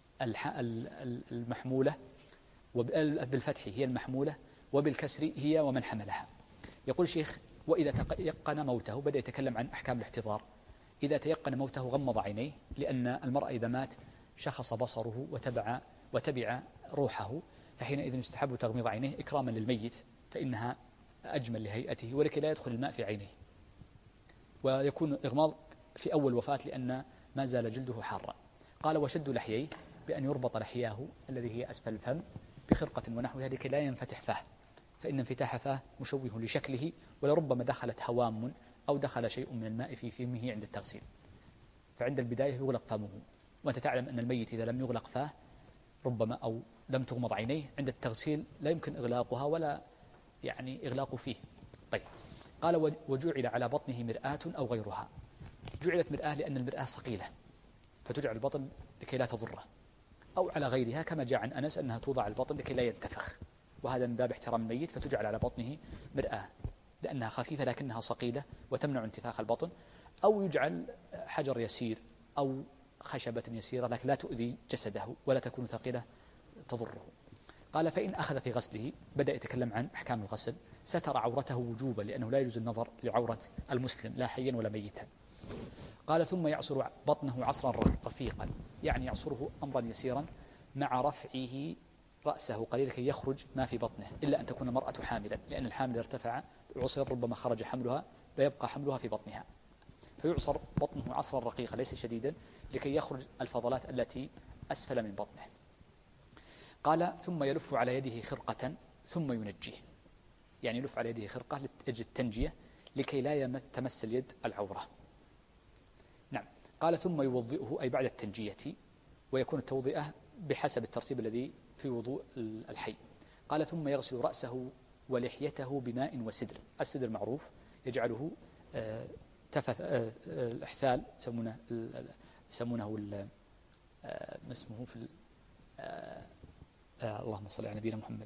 المحمولة، وبالفتح هي المحمولة، وبالكسر هي ومن حملها. يقول الشيخ وإذا تيقن موته، بدأ يتكلم عن أحكام الاحتضار. إذا تيقن موته غمض عينيه، لأن المرء إذا مات شخص بصره وتبع روحه، فحينئذ يستحب تغميض عينيه إكراما للميت، فإنها أجمل لهيئته ولكي لا يدخل الماء في عينيه. ويكون إغماض في أول وفاة لأن ما زال جلده حارا. قال وشد لحييه، بأن يربط لحياه الذي هي أسفل الفم بخرقة ونحوها لكي لا ينفتح فاه، فإن انفتاح فاه مشوه لشكله، ولربما دخلت هوام أو دخل شيء من الماء في فمه عند التغسيل، فعند البداية يغلق فمه. وأنت تعلم أن الميت إذا لم يغلق فاه ربما أو لم تغمض عينيه عند التغسيل لا يمكن إغلاقها ولا إغلاق فيه. طيب قال وجعل على بطنه مرآة أو غيرها. جعلت مرآة لأن المرآة صقيلة فتجعل البطن لكي لا تضره، أو على غيرها كما جاء عن أنس أنها توضع على البطن لكي لا ينتفخ، وهذا من باب احترام الميت، فتجعل على بطنه مرآة لأنها خفيفة لكنها صقيلة وتمنع انتفاخ البطن، أو يجعل حجر يسير أو خشبة يسيرة لكن لا تؤذي جسده ولا تكون ثقيلة تضره. قال فإن أخذ في غسله، بدأ يتكلم عن أحكام الغسل. ستر عورته وجوبا، لأنه لا يجوز النظر لعورة المسلم لا حيا ولا ميتا. قال ثم يعصر بطنه عصرا رفيقا، يعني يعصره أمرا يسيرا مع رفعه رأسه قليلا كي يخرج ما في بطنه، إلا أن تكون المرأة حاملا، لأن الحامل ارتفع عصر ربما خرج حملها فيبقى حملها في بطنها، فيعصر بطنه عصرا رقيقا ليس شديدا لكي يخرج الفضلات التي أسفل من بطنه. قال ثم يلف على يده خرقة ثم ينجيه، يعني يلف على يده خرقة لأجل التنجية لكي لا تمس اليد العورة. نعم. قال ثم يوضئه أي بعد التنجية، ويكون التوضئة بحسب الترتيب الذي في وضوء الحي. قال ثم يغسل رأسه ولحيته بماء وسدر. السدر معروف يجعله تفث الإحثال يسمونه اسمه في اللهم صل على نبينا محمد.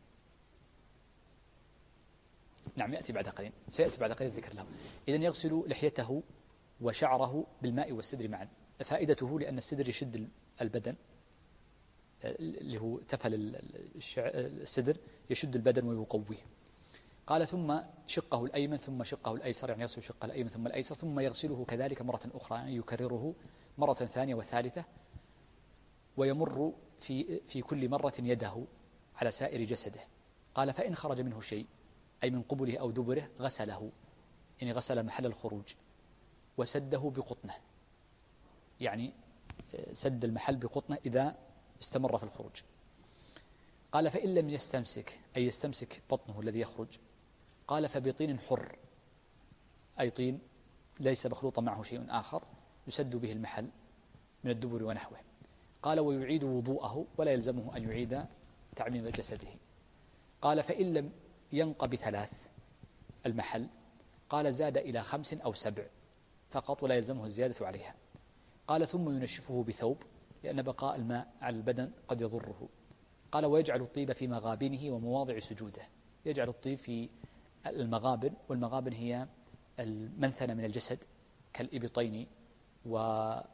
نعم يأتي بعد قليل، سيأتي بعد قليل ذكر له. إذن يغسل لحيته وشعره بالماء والسدر معا. فائدته لأن السدر يشد البدن، اللي هو تفل السدر يشد البدن ويقويه. قال ثم شقه الأيمن ثم شقه الأيسر، يعني يغسل شقه الأيمن ثم الأيسر، ثم يغسله كذلك مرة أخرى، يعني يكرره مرة ثانية وثالثة، ويمر في كل مرة يده على سائر جسده. قال فإن خرج منه شيء، أي من قبله أو دبره غسله، يعني غسل محل الخروج، وسده بقطنه، يعني سد المحل بقطنه إذا استمر في الخروج. قال فإن لم يستمسك، أي يستمسك بطنه الذي يخرج، قال فبطين حر، أي طين ليس مخلوطا معه شيء آخر يسد به المحل من الدبر ونحوه. قال ويعيد وضوءه ولا يلزمه أن يعيد تعميم جسده. قال فإن لم ينق بثلاث المحل، قال زاد إلى 5 أو 7 فقط ولا يلزمه الزيادة عليها. قال ثم ينشفه بثوب، لأن بقاء الماء على البدن قد يضره. قال ويجعل الطيب في مغابنه ومواضع سجوده، يجعل الطيب في المغابن، والمغابن هي المنثنة من الجسد كالإبطين وأطراف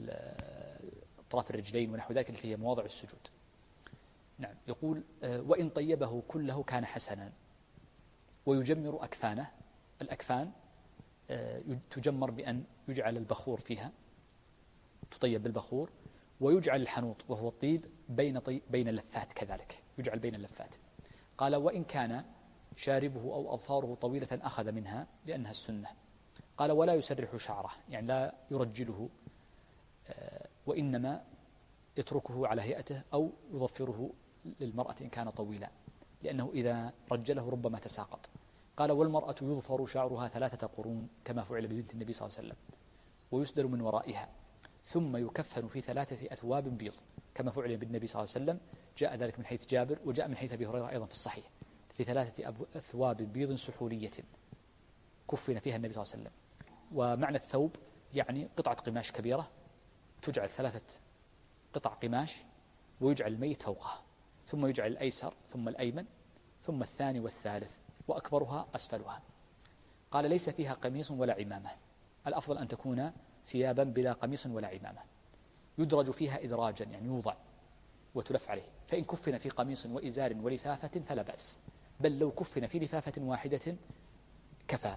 الرجلين ونحو ذلك التي هي مواضع السجود. نعم. يقول وإن طيبه كله كان حسنا. ويجمر أكفانه، الأكفان تجمر بأن يجعل البخور فيها، تطيب بالبخور، ويجعل الحنوط وهو الطيب بين اللفات كذلك، يجعل بين اللفات. قال وإن كان شاربه أو أظفاره طويلة أخذ منها لأنها السنة. قال ولا يسرح شعره، يعني لا يرجله، وإنما يتركه على هيئته أو يظفره للمرأة إن كان طويلا، لأنه إذا رجله ربما تساقط. قال والمرأة يظفر شعرها 3 قرون كما فعل ببنت النبي صلى الله عليه وسلم، ويسدل من ورائها، ثم يكفن في 3 أثواب بيض كما فعل بالنبي صلى الله عليه وسلم. جاء ذلك من حيث جابر، وجاء من حيث أبي هريرة أيضا في الصحيح، في 3 أثواب بيض سحولية كفن فيها النبي صلى الله عليه وسلم. ومعنى الثوب يعني قطعة قماش كبيرة، تجعل 3 قطع قماش ويجعل الميت فوقها، ثم يجعل الأيسر ثم الأيمن ثم الثاني والثالث، وأكبرها أسفلها. قال ليس فيها قميص ولا عمامة، الأفضل أن تكون ثيابا بلا قميص ولا عمامة، يدرج فيها إدراجا يعني يوضع وتلف عليه، فإن كفن في قميص وإزار ولفافة فلا بأس، بل لو كفن في لفافة واحدة كفى.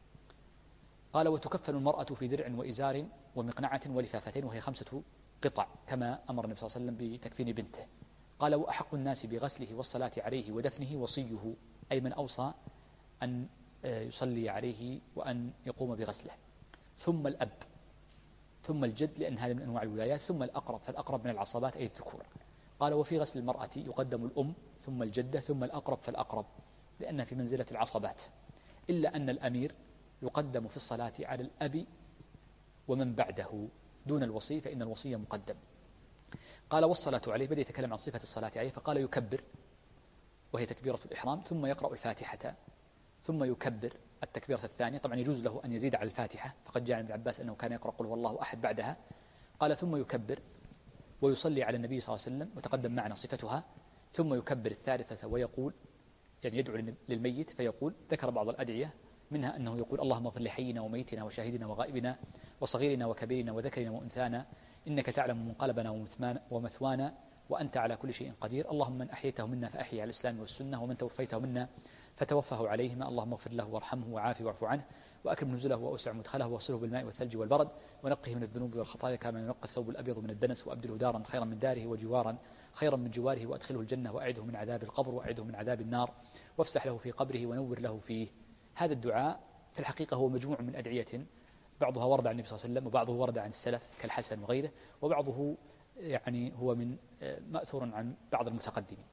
قال وتكفن المرأة في درع وإزار ومقنعة ولفافتين، وهي 5 قطع كما أمر النبي صلى الله عليه وسلم بتكفين بنته. قال وأحق الناس بغسله والصلاة عليه ودفنه وصيه، أي من أوصى أن يصلي عليه وأن يقوم بغسله، ثم الأب، ثم الجد لأن هذا من أنواع الولايات، ثم الأقرب، فالأقرب من العصبات أي الذكور. قال وفي غسل المرأة يقدم الأم ثم الجدة ثم الأقرب فالأقرب، لأنها في منزلة العصبات، إلا أن الأمير يقدم في الصلاة على الأب ومن بعده دون الوصي، فإن الوصي مقدم. قال والصلاة عليه، بدأ يتكلم عن صفة الصلاة عليه، فقال يكبر وهي تكبيرة الإحرام، ثم يقرأ الفاتحة، ثم يكبر التكبيرة الثانية. طبعا يجوز له أن يزيد على الفاتحة، فقد جاء عن ابن عباس أنه كان يقرأ قل هو الله أحد بعدها. قال ثم يكبر ويصلي على النبي صلى الله عليه وسلم، وتقدم معنا صفتها، ثم يكبر الثالثة ويقول، يعني يدعو للميت فيقول، ذكر بعض الأدعية منها أنه يقول اللهم اغفر لحينا وميتنا وشاهدنا وغائبنا وصغيرنا وكبيرنا وذكرنا وأنثانا، إنك تعلم منقلبنا ومثوانا، وأنت على كل شيء قدير. اللهم من أحييته منا فأحيي على الإسلام والسنة، ومن توفيته منا فتوفه عليهما، اللهم اغفر له وارحمه وعافه واعف عنه، وأكرم نزله وأوسع مدخله، واغسله بالماء والثلج والبرد، ونقه من الذنوب والخطايا كما ينقى الثوب الأبيض من الدنس، وأبدله دارا خيرا من داره وجوارا خيرا من جواره، وأدخله الجنة، وأعده من عذاب القبر وأعده من عذاب النار، وافسح له في قبره ونور له فيه. هذا الدعاء في الحقيقة هو مجموع من أدعية، بعضها ورد عن النبي صلى الله عليه وسلم، وبعضه ورد عن السلف كالحسن وغيره، وبعضه يعني هو من مأثور عن بعض المتقدمين.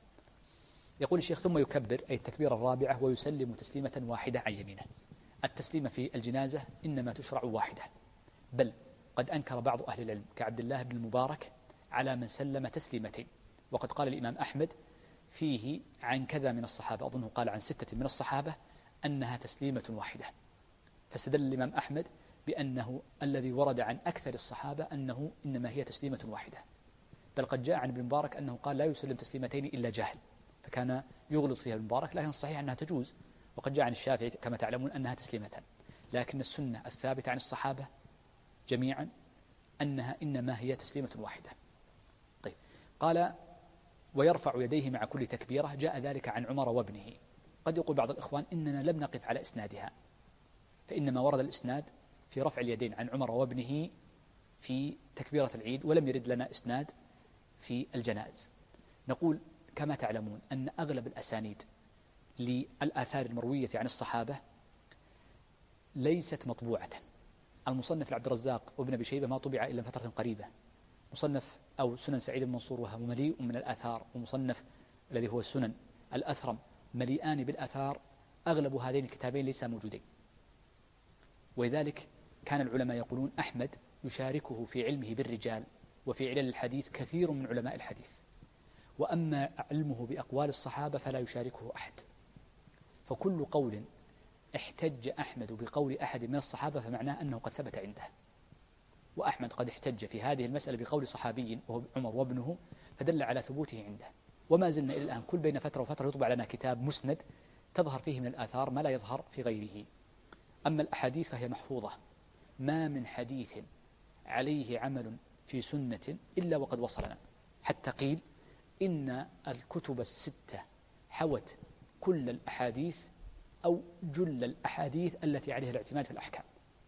يقول الشيخ ثم يكبر، أي التكبير الرابعة، ويسلم تسليمة واحدة عن يمينه. التسليمة في الجنازة إنما تشرع واحدة، بل قد أنكر بعض أهل العلم كعبد الله بن المبارك على من سلم تسليمتين، وقد قال الإمام أحمد فيه عن كذا من الصحابة، أظنه قال عن 6 من الصحابة أنها تسليمة واحدة، فاستدل الإمام أحمد بأنه الذي ورد عن أكثر الصحابة أنه إنما هي تسليمة واحدة، بل قد جاء عن ابن مبارك أنه قال لا يسلم تسليمتين إلا جاهل، فكان يغلط فيها ابن مبارك، لكن الصحيح أنها تجوز. وقد جاء عن الشافعي كما تعلمون أنها تسليمة، لكن السنة الثابتة عن الصحابة جميعا أنها إنما هي تسليمة واحدة. طيب، قال ويرفع يديه مع كل تكبيرة، جاء ذلك عن عمر وابنه. قد يقول بعض الإخوان إننا لم نقف على إسنادها، فإنما ورد الإسناد في رفع اليدين عن عمر وابنه في تكبيرة العيد، ولم يرد لنا إسناد في الجنائز. نقول كما تعلمون أن أغلب الأسانيد للآثار المروية عن الصحابة ليست مطبوعة. المصنف لعبد الرزاق وابن أبي شيبة ما طبع إلا فترة قريبة. مصنف أو سنن سعيد بن منصور وهو مليء من الآثار، ومصنف الذي هو السنن الأثرم مليئان بالآثار، أغلب هذين الكتابين ليس موجودين. ولذلك كان العلماء يقولون أحمد يشاركه في علمه بالرجال وفي علل الحديث كثير من علماء الحديث، وأما علمه بأقوال الصحابة فلا يشاركه أحد. فكل قول احتج أحمد بقول أحد من الصحابة فمعناه أنه قد ثبت عنده، وأحمد قد احتج في هذه المسألة بقول صحابي وهو عمر وابنه فدل على ثبوته عنده. وما زلنا إلى الآن كل بين فترة وفترة يطبع لنا كتاب مسند تظهر فيه من الآثار ما لا يظهر في غيره. أما الأحاديث فهي محفوظة، ما من حديث عليه عمل في سنة إلا وقد وصلنا، حتى قيل إن الكتب الستة حوت كل الأحاديث أو جل الأحاديث التي عليها الاعتماد في الأحكام.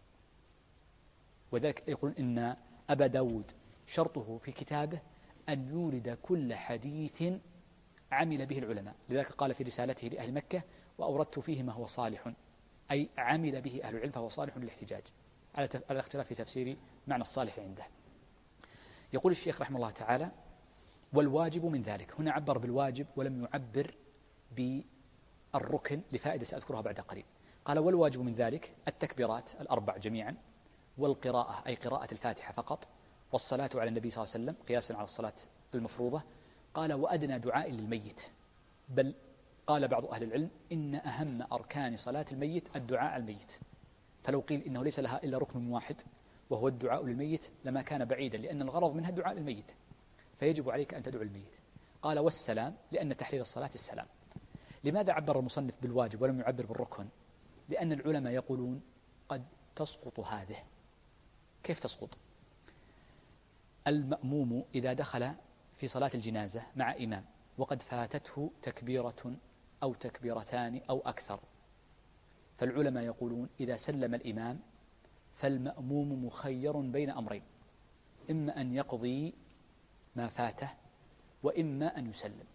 وذلك يقولون إن أبا داود شرطه في كتابه أن يورد كل حديث عمل به العلماء، لذلك قال في رسالته لأهل مكة: وأوردت فيه ما هو صالح، أي عمل به أهل العلم فهو صالح للاحتجاج، على الاختلاف في تفسير معنى الصالح عنده. يقول الشيخ رحمه الله تعالى: والواجب من ذلك. هنا عبر بالواجب ولم يعبر بالركن لفائدة سأذكرها بعد قليل. قال: والواجب من ذلك التكبيرات الأربع جميعا، والقراءة أي قراءة الفاتحة فقط، والصلاة على النبي صلى الله عليه وسلم قياسا على الصلاة المفروضة. قال: وأدنى دعاء للميت، بل قال بعض أهل العلم إن أهم أركان صلاة الميت الدعاء على الميت، فلو قيل إنه ليس لها إلا ركن واحد وهو الدعاء للميت لما كان بعيدا، لأن الغرض منها الدعاء للميت، فيجب عليك أن تدعو الميت. قال: والسلام، لأن تحرير الصلاة السلام. لماذا عبر المصنف بالواجب ولم يعبر بالركن؟ لأن العلماء يقولون قد تسقط هذه. كيف تسقط؟ المأموم إذا دخل في صلاة الجنازة مع إمام وقد فاتته تكبيرة أو تكبيرتان أو أكثر، فالعلماء يقولون إذا سلم الإمام فالمأموم مخير بين أمرين: إما أن يقضي ما فاته وإما أن يسلم.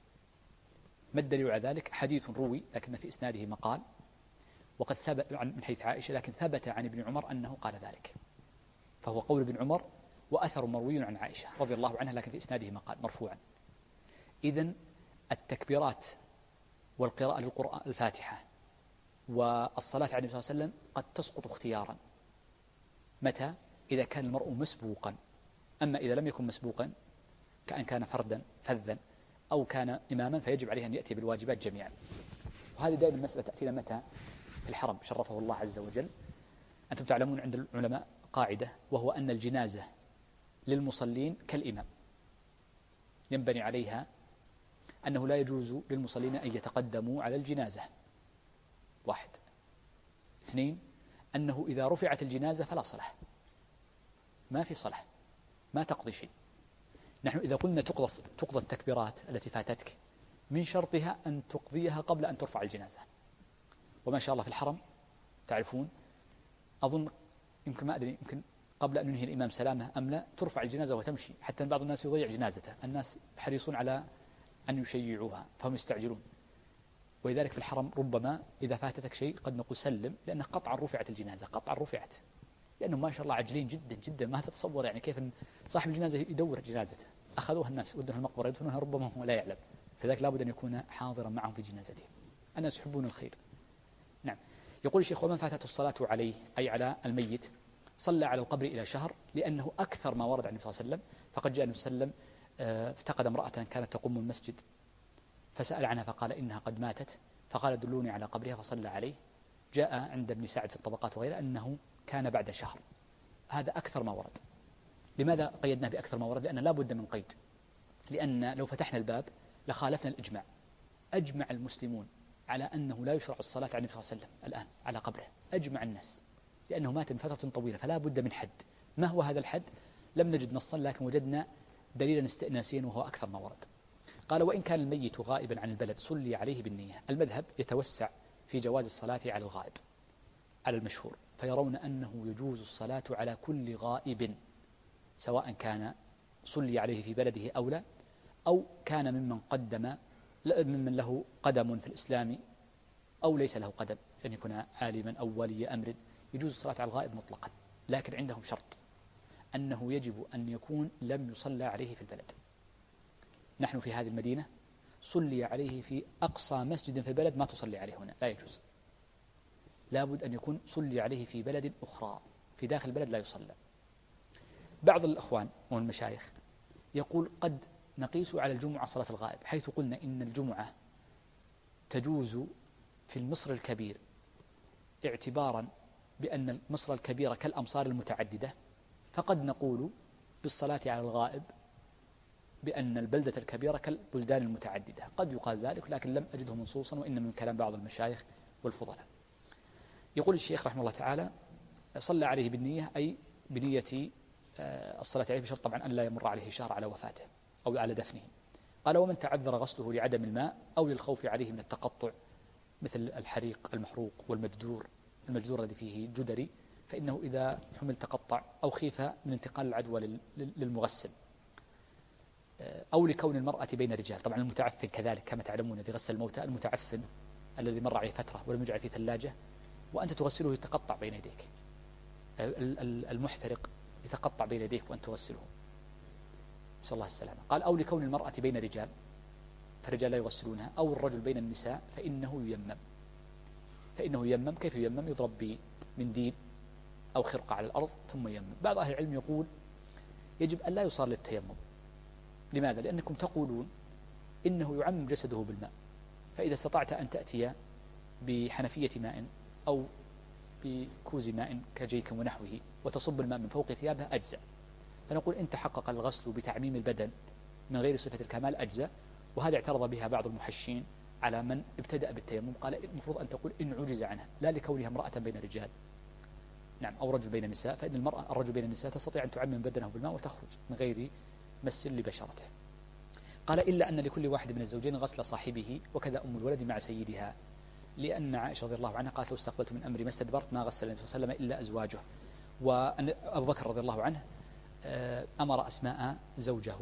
ما الدليل على ذلك؟ حديث روي لكن في إسناده مقال، وقد ثبت من حيث عائشة، لكن ثبت عن ابن عمر أنه قال ذلك، فهو قول ابن عمر وأثر مروي عن عائشة رضي الله عنها، لكن في إسناده مقال مرفوعا. إذن التكبيرات والقراءة للقرآن الفاتحة والصلاة على النبي صلى الله عليه وسلم قد تسقط اختيارا. متى؟ إذا كان المرء مسبوقا. أما إذا لم يكن مسبوقا كأن كان فردا فذا أو كان إماما فيجب عليه أن يأتي بالواجبات جميعا. وهذه دائما المسألة تأتينا متى؟ في الحرم شرفه الله عز وجل. أنتم تعلمون عند العلماء قاعدة، وهو أن الجنازة للمصلين كالإمام، ينبني عليها أنه لا يجوز للمصلين أن يتقدموا على الجنازة، واحد. اثنين، أنه إذا رفعت الجنازة فلا صلاة، ما في صلاة، ما تقضي شيء. نحن إذا قلنا تقضى التكبيرات التي فاتتك من شرطها أن تقضيها قبل أن ترفع الجنازة. وما شاء الله في الحرم تعرفون، أظن يمكن ما أدري يمكن قبل أن ينهي الإمام سلامه أم لا ترفع الجنازة وتمشي، حتى أن بعض الناس يضيع جنازته، الناس حريصون على أن يشيعوها فهم يستعجلون. ولذلك في الحرم ربما إذا فاتتك شيء قد نقول سلم، لأنه قطعا رفعت الجنازة، قطعا رفعت، لأنهم ما شاء الله عجلين جدا جدا، ما تتصور يعني كيف صاحب الجنازة يدور جنازته. أخذوها الناس ودوها المقبرة يدفنونها ربما هو لا يعلم، فذلك لابد أن يكون حاضرا معهم في جنازته. الناس يحبون الخير. نعم. يقول الشيخ: ومن فاتته الصلاة عليه أي على الميت صلى على القبر إلى شهر، لأنه أكثر ما ورد عن النبي صلى الله عليه وسلم. فقد جاء النبي صلى الله عليه وسلم افتقد امرأة كانت تقوم المسجد فسأل عنها فقال إنها قد ماتت، فقال: دلوني على قبرها، فصلى عليه. جاء عند ابن سعد في الطبقات وغيره أنه كان بعد شهر. هذا أكثر ما ورد. لماذا قيدنا بأكثر ما ورد؟ لأن لا بد من قيد، لأن لو فتحنا الباب لخالفنا الإجماع. أجمع المسلمون على أنه لا يشرع الصلاة على النبي صلى الله عليه وسلم الآن على قبره، أجمع الناس، لأنه مات من فترة طويلة، فلا بد من حد. ما هو هذا الحد؟ لم نجد نصا، لكن وجدنا دليلا استئناسيا وهو أكثر ما ورد. قال: وإن كان الميت غائبا عن البلد صلي عليه بالنية. المذهب يتوسع في جواز الصلاة على الغائب على المشهور، فيرون أنه يجوز الصلاة على كل غائب، سواء كان صلي عليه في بلده أو لا، أو كان ممن قدم ممن له قدم في الإسلام أو ليس له قدم، أن يكون عالما أو ولي أمر، يجوز الصلاة على الغائب مطلقا، لكن عندهم شرط أنه يجب أن يكون لم يصلى عليه في البلد. نحن في هذه المدينة صلي عليه في أقصى مسجد في البلد، ما تصلي عليه هنا، لا يجوز. لابد أن يكون صلي عليه في بلد أخرى، في داخل البلد لا يصلى. بعض الأخوان والمشايخ يقول قد نقيس على الجمعة صلاة الغائب، حيث قلنا إن الجمعة تجوز في المصر الكبير اعتبارا بأن المصر الكبيرة كالأمصار المتعددة، فقد نقول بالصلاة على الغائب بأن البلدة الكبيرة كالبلدان المتعددة. قد يقال ذلك، لكن لم أجده منصوصا، وإنما من كلام بعض المشايخ والفضلاء. يقول الشيخ رحمه الله تعالى: صلى عليه بالنية، أي بنية الصلاة عليه، بشرط طبعا أن لا يمر عليه شهر على وفاته أو على دفنه. قال: ومن تعذر غسله لعدم الماء أو للخوف عليه من التقطع، مثل الحريق المحروق والمجدور، المجدور الذي فيه جدري، فإنه إذا حمل تقطع، أو خيف من انتقال العدوى للمغسل، أو لكون المرأة بين رجال. طبعا المتعفن كذلك كما تعلمون الذي غسل الموتى، المتعفن الذي مر عليه فترة ولم يجعل في ثلاجة وأنت تغسله يتقطع بين يديك، المحترق يتقطع بين يديك وأنت تغسله، نسأل الله السلامة. قال: أو لكون المرأة بين رجال، فالرجال لا يغسلونها، أو الرجل بين النساء، فإنه ييمم. كيف ييمم؟ يضرب بمنديل أو خرقة على الأرض ثم ييمم. بعض أهل العلم يقول يجب أن لا يصار للتيمم. لماذا؟ لأنكم تقولون إنه يعمم جسده بالماء، فإذا استطعت أن تأتي بحنفية ماء أو بكوز ماء كجيك ونحوه وتصب الماء من فوق ثيابه أجزاء. فنقول إن تحقق الغسل بتعميم البدن من غير صفة الكمال أجزاء. وهذا اعترض بها بعض المحشين على من ابتدأ بالتيمم، قال المفروض أن تقول إن عجز عنها، لا لكونها امرأة بين رجال، نعم، أو رجل بين النساء، فإن الرجل بين النساء تستطيع أن تعمم بدنه بالماء وتخرج من غير مس لبشرته. قال: إلا أن لكل واحد من الزوجين غسل صاحبه، وكذا أم الولد مع سيدها، لأن عائشة رضي الله عنها قالت: لو استقبلت من أمري ما استدبرت ما غسل النبي صلى الله عليه وسلم إلا أزواجه. وأن أبو بكر رضي الله عنه أمر أسماء زوجه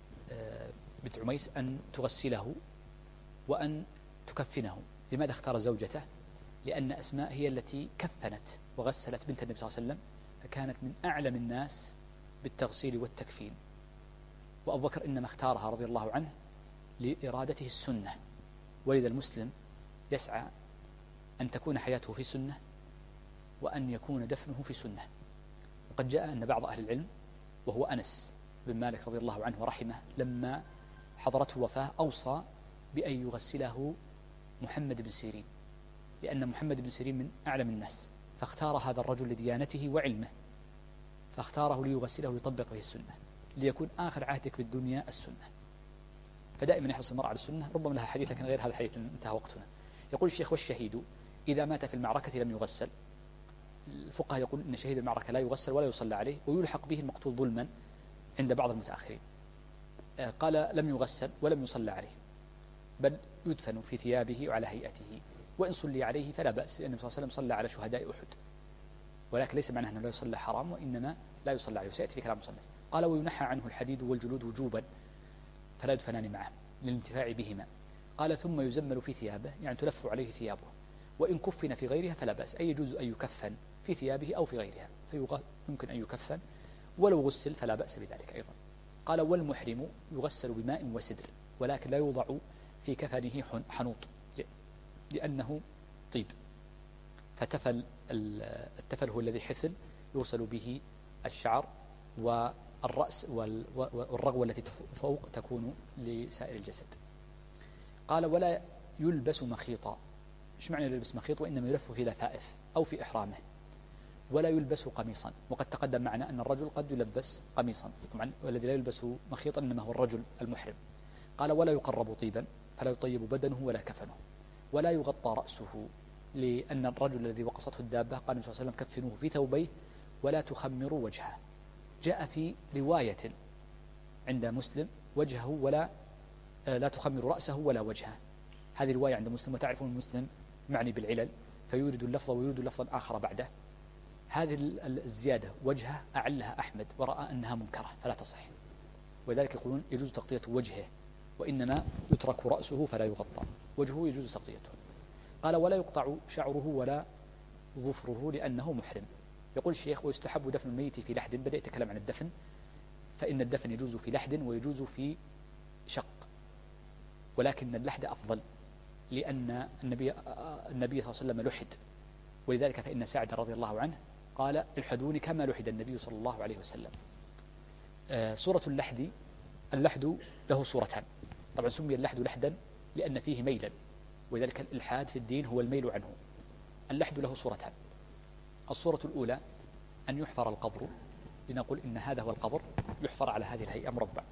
بنت عميس أن تغسله وأن تكفنه. لماذا اختار زوجته؟ لأن أسماء هي التي كفنت وغسلت بنت النبي صلى الله عليه وسلم، فكانت من أعلم الناس بالتغسيل والتكفين. وأبو بكر إنما اختارها رضي الله عنه لإرادته السنة، ولذا المسلم يسعى أن تكون حياته في سنة وأن يكون دفنه في سنة. وقد جاء أن بعض أهل العلم وهو أنس بن مالك رضي الله عنه ورحمه لما حضرته الوفاة أوصى بأن يغسله محمد بن سيرين، لأن محمد بن سيرين من أعلم الناس، فاختار هذا الرجل لديانته وعلمه، فاختاره ليغسله ويطبق به السنة، ليكون آخر عهدك بالدنيا السنة. فدائما يحرص المرء على السنة. ربما لها حديث لكن غير هذا الحديث انتهى وقتنا. يقول الشيخ: والشهيد إذا مات في المعركة لم يغسل. الفقهاء يقول إن شهيد المعركة لا يغسل ولا يصلى عليه، ويلحق به المقتول ظلما عند بعض المتأخرين. قال: لم يغسل ولم يصلى عليه، بل يدفن في ثيابه وعلى هيئته، وإن صلي عليه فلا بأس، لأن النبي صلى الله عليه وسلم صلى على شهداء أحد، ولكن ليس معناه أنه لا يصلى حرام، وإنما لا يصلى عليه، وسيأتي في كلام المصنف. قال: وينحى عنه الحديد والجلود وجوبا، فلا يدفنان معه للانتفاع بهما. قال: ثم يزمل في ثيابه، يعني تلف عليه ثيابه، وإن كفن في غيرها فلا بأس، أي يجوز أن يكفن في ثيابه أو في غيرها، فيمكن أن يكفن ولو غسل فلا بأس بذلك أيضا. قال: والمحرم يغسل بماء وسدر، ولكن لا يوضع في كفنه حنوط لأنه طيب، فتفل التفل هو الذي حثل يغسل به الشعر، والرأس والرغوة التي فوق تكون لسائر الجسد. قال: ولا يلبس مخيطا. إيش معنى يلبس مخيط؟ وإنما يلف في لفائف أو في إحرامه. ولا يلبس قميصا، وقد تقدم معنا أن الرجل قد يلبس قميصا، طبعا والذي لا يلبس مخيطا إنما هو الرجل المحرم. قال: ولا يقرب طيبا، فلا يطيب بدنه ولا كفنه. ولا يغطى رأسه، لأن الرجل الذي وقصته الدابة قال النبي صلى الله عليه وسلم: كفنوه في ثوبيه ولا تخمروا وجهه. جاء في رواية عند مسلم: وجهه ولا لا تخمروا رأسه ولا وجهه. هذه رواية عند مسلم، وتعرفون مسلم معني بالعلل، فيورد اللفظ ويورد لفظا آخر بعده. هذه الزيادة وجهه أعلها أحمد ورأى أنها منكرة فلا تصح، ولذلك يقولون يجوز تغطية وجهه وإنما يترك رأسه فلا يغطى، وجهه يجوز تغطيته. قال ولا يقطع شعره ولا ظفره لأنه محرم. يقول الشيخ ويستحب دفن الميت في لحد، بدأ يتكلم عن الدفن، فإن الدفن يجوز في لحد ويجوز في شق، ولكن اللحد أفضل لأن النبي صلى الله عليه وسلم لحد، ولذلك فإن سعد رضي الله عنه قال الحدوني كما لحد النبي صلى الله عليه وسلم. صورة اللحد له صورتان، طبعا سمي اللحد لحدا لأن فيه ميلا، ولذلك الإلحاد في الدين هو الميل عنه. اللحد له صورتان، الصورة الأولى أن يحفر القبر، لنقول إن هذا هو القبر، يحفر على هذه الهيئة مربع،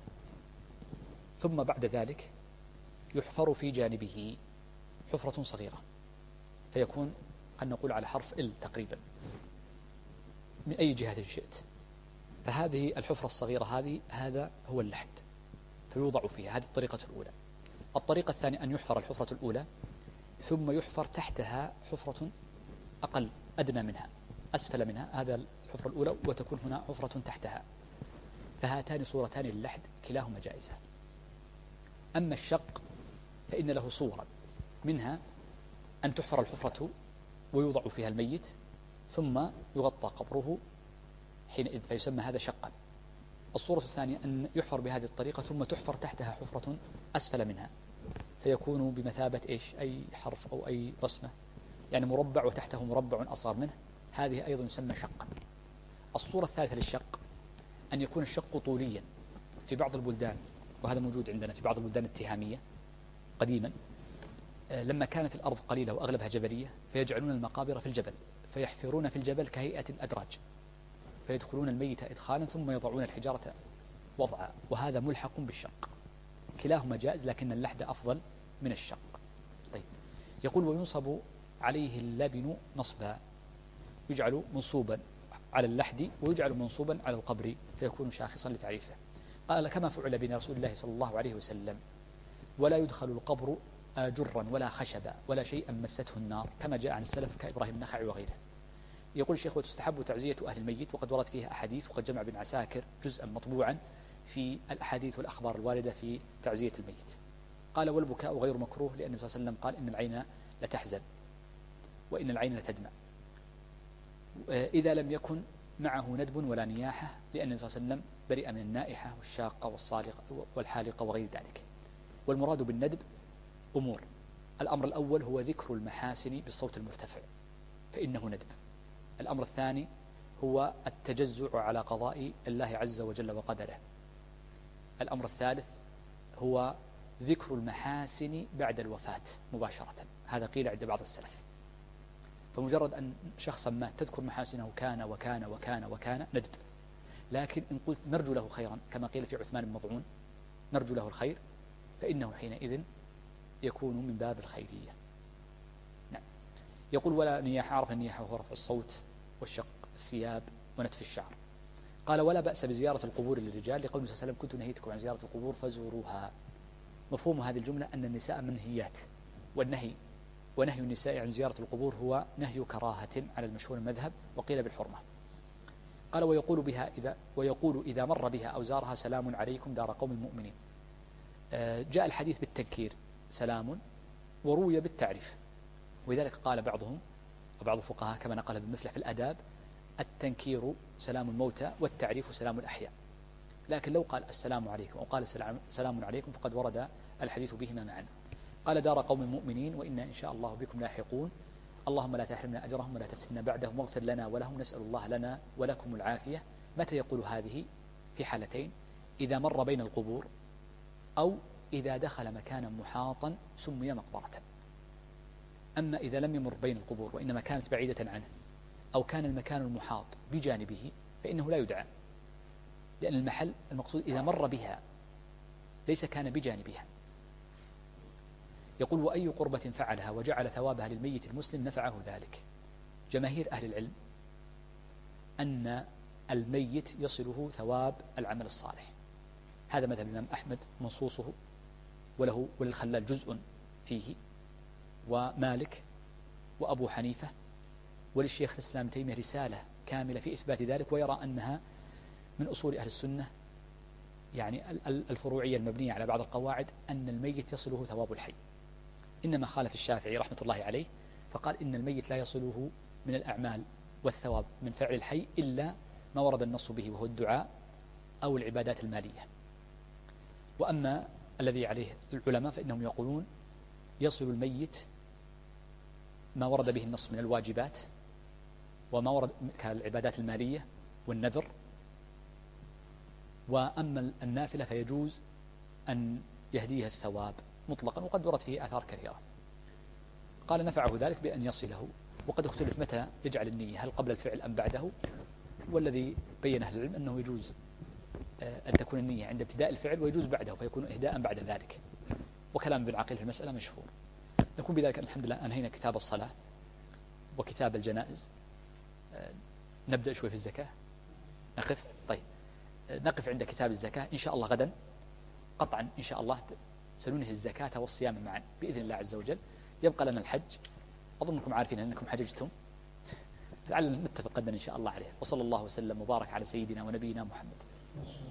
ثم بعد ذلك يحفر في جانبه حفرة صغيرة، فيكون قد نقول على حرف ال تقريبا من أي جهة شئت، فهذه الحفرة الصغيرة هذا هو اللحد، فيوضع فيها. هذه الطريقة الأولى. الطريقة الثانية أن يحفر الحفرة الأولى ثم يحفر تحتها حفرة أقل أدنى منها أسفل منها، هذا الحفرة الأولى، وتكون هنا حفرة تحتها. فهاتان صورتان للحد كلاهما جائزة. أما الشق فإن له صورا، منها أن تحفر الحفرة ويوضع فيها الميت ثم يغطى قبره حينئذ، فيسمى هذا شقا. الصورة الثانية أن يحفر بهذه الطريقة ثم تحفر تحتها حفرة أسفل منها، فيكون بمثابة أي حرف أو أي رسمة، يعني مربع وتحته مربع أصغر منه، هذه أيضا يسمى شقا. الصورة الثالثة للشق أن يكون الشق طوليا. في بعض البلدان، وهذا موجود عندنا في بعض البلدان التهامية قديما، لما كانت الأرض قليلة وأغلبها جبلية، فيجعلون المقابر في الجبل، فيحفرون في الجبل كهيئة الأدراج، فيدخلون الميت إدخالا ثم يضعون الحجارة وضعا، وهذا ملحق بالشق. كلاهما جائز، لكن اللحد أفضل من الشق. طيب، يقول وينصب عليه اللبن نصبا، يجعل منصوبا على اللحد ويجعل منصوبا على القبر، فيكون شاخصا لتعريفه. قال كما فعل بين رسول الله صلى الله عليه وسلم، ولا يدخل القبر جرا ولا خشبا ولا شيئا مسته النار، كما جاء عن السلف كإبراهيم النخعي وغيره. يقول الشيخ وتستحب تعزية أهل الميت، وقد ورد فيها أحاديث، وقد جمع بن عساكر جزءا مطبوعا في الأحاديث والأخبار الواردة في تعزية الميت. قال والبكاء غير مكروه، لأن النبي صلى الله عليه وسلم قال إن العين لتحزن وإن العين لتدمع، إذا لم يكن معه ندب ولا نياحة، لأن النبي صلى الله عليه وسلم برئ من النائحة والشاقة والصالقة والحالقة وغير ذلك. والمراد بالندب أمور: الأمر الأول هو ذكر المحاسن بالصوت المرتفع، فإنه ندب. الأمر الثاني هو التجزع على قضاء الله عز وجل وقدره. الأمر الثالث هو ذكر المحاسن بعد الوفاة مباشرة، هذا قيل عند بعض السلف. فمجرد أن شخصا ما تذكر محاسنه كان وكان وكان وكان ندب، لكن إن قلت نرجو له خيرا كما قيل في عثمان بن مضعون نرجو له الخير، فإنه حينئذ يكون من باب الخيرية. نعم. يقول ولا نياحة، عرف النياحة وهو رفع الصوت والشق الثياب ونتف الشعر. قال ولا بأس بزيارة القبور للرجال، لقوله صلى الله عليه وسلم كنت نهيتكم عن زيارة القبور فزوروها. مفهوم هذه الجملة أن النساء منهيات، ونهي النساء عن زيارة القبور هو نهي كراهة على المشهور المذهب، وقيل بالحرمة. قال ويقول إذا مر بها أو زارها سلام عليكم دار قوم المؤمنين. جاء الحديث بالتنكير سلام، وروي بالتعريف، ولذلك قال بعضهم وبعض الفقهاء كما نقل ابن مفلح في الآداب التنكير سلام الموتى والتعريف سلام الأحياء. لكن لو قال السلام عليكم أو قال سلام عليكم فقد ورد الحديث بهما معا. قال دار قوم المؤمنين وإنا إن شاء الله بكم لاحقون، اللهم لا تحرمنا أجرهم ولا تفتنا بعدهم واغفر لنا ولهم، نسأل الله لنا ولكم العافية. متى يقول هذه؟ في حالتين: إذا مر بين القبور، أو إذا دخل مكانا محاطا سمي مقبرة. أما إذا لم يمر بين القبور وإنما كانت بعيدة عنه، أو كان المكان المحاط بجانبه، فإنه لا يدعى، لأن المحل المقصود إذا مر بها ليس كان بجانبها. يقول وأي قربة فعلها وجعل ثوابها للميت المسلم نفعه ذلك. جماهير أهل العلم أن الميت يصله ثواب العمل الصالح، هذا مذهب الإمام أحمد منصوصه، وللخلال جزء فيه، ومالك وأبو حنيفة، وللشيخ الإسلام ابن تيمية رسالة كاملة في إثبات ذلك، ويرى أنها من أصول أهل السنة يعني الفروعية المبنية على بعض القواعد أن الميت يصله ثواب الحي، إنما خالف الشافعي رحمة الله عليه فقال إن الميت لا يصله من الأعمال والثواب من فعل الحي إلا ما ورد النص به وهو الدعاء أو العبادات المالية. وأما الذي عليه العلماء فإنهم يقولون يصل الميت ما ورد به النص من الواجبات وما ورد كالعبادات المالية والنذر، وأما النافلة فيجوز أن يهديها الثواب مطلقا، وقد ورد فيه آثار كثيرة. قال نفعه ذلك بأن يصله، وقد اختلف متى يجعل النية، هل قبل الفعل أم بعده، والذي بين أهل العلم أنه يجوز أن تكون النية عند ابتداء الفعل ويجوز بعده فيكون إهداء بعد ذلك، وكلام ابن عقيل في المسألة مشهور. نكون بذلك الحمد لله أنهينا كتاب الصلاة وكتاب الجنائز. نبدأ شوي في الزكاة، نقف. طيب نقف عند كتاب الزكاة إن شاء الله غدا قطعا إن شاء الله سننهي الزكاة والصيام معا بإذن الله عز وجل. يبقى لنا الحج، أظنكم عارفين أنكم حججتم، لعلنا نتفق غدا إن شاء الله عليه. وصلى الله وسلم وبارك على سيدنا ونبينا محمد.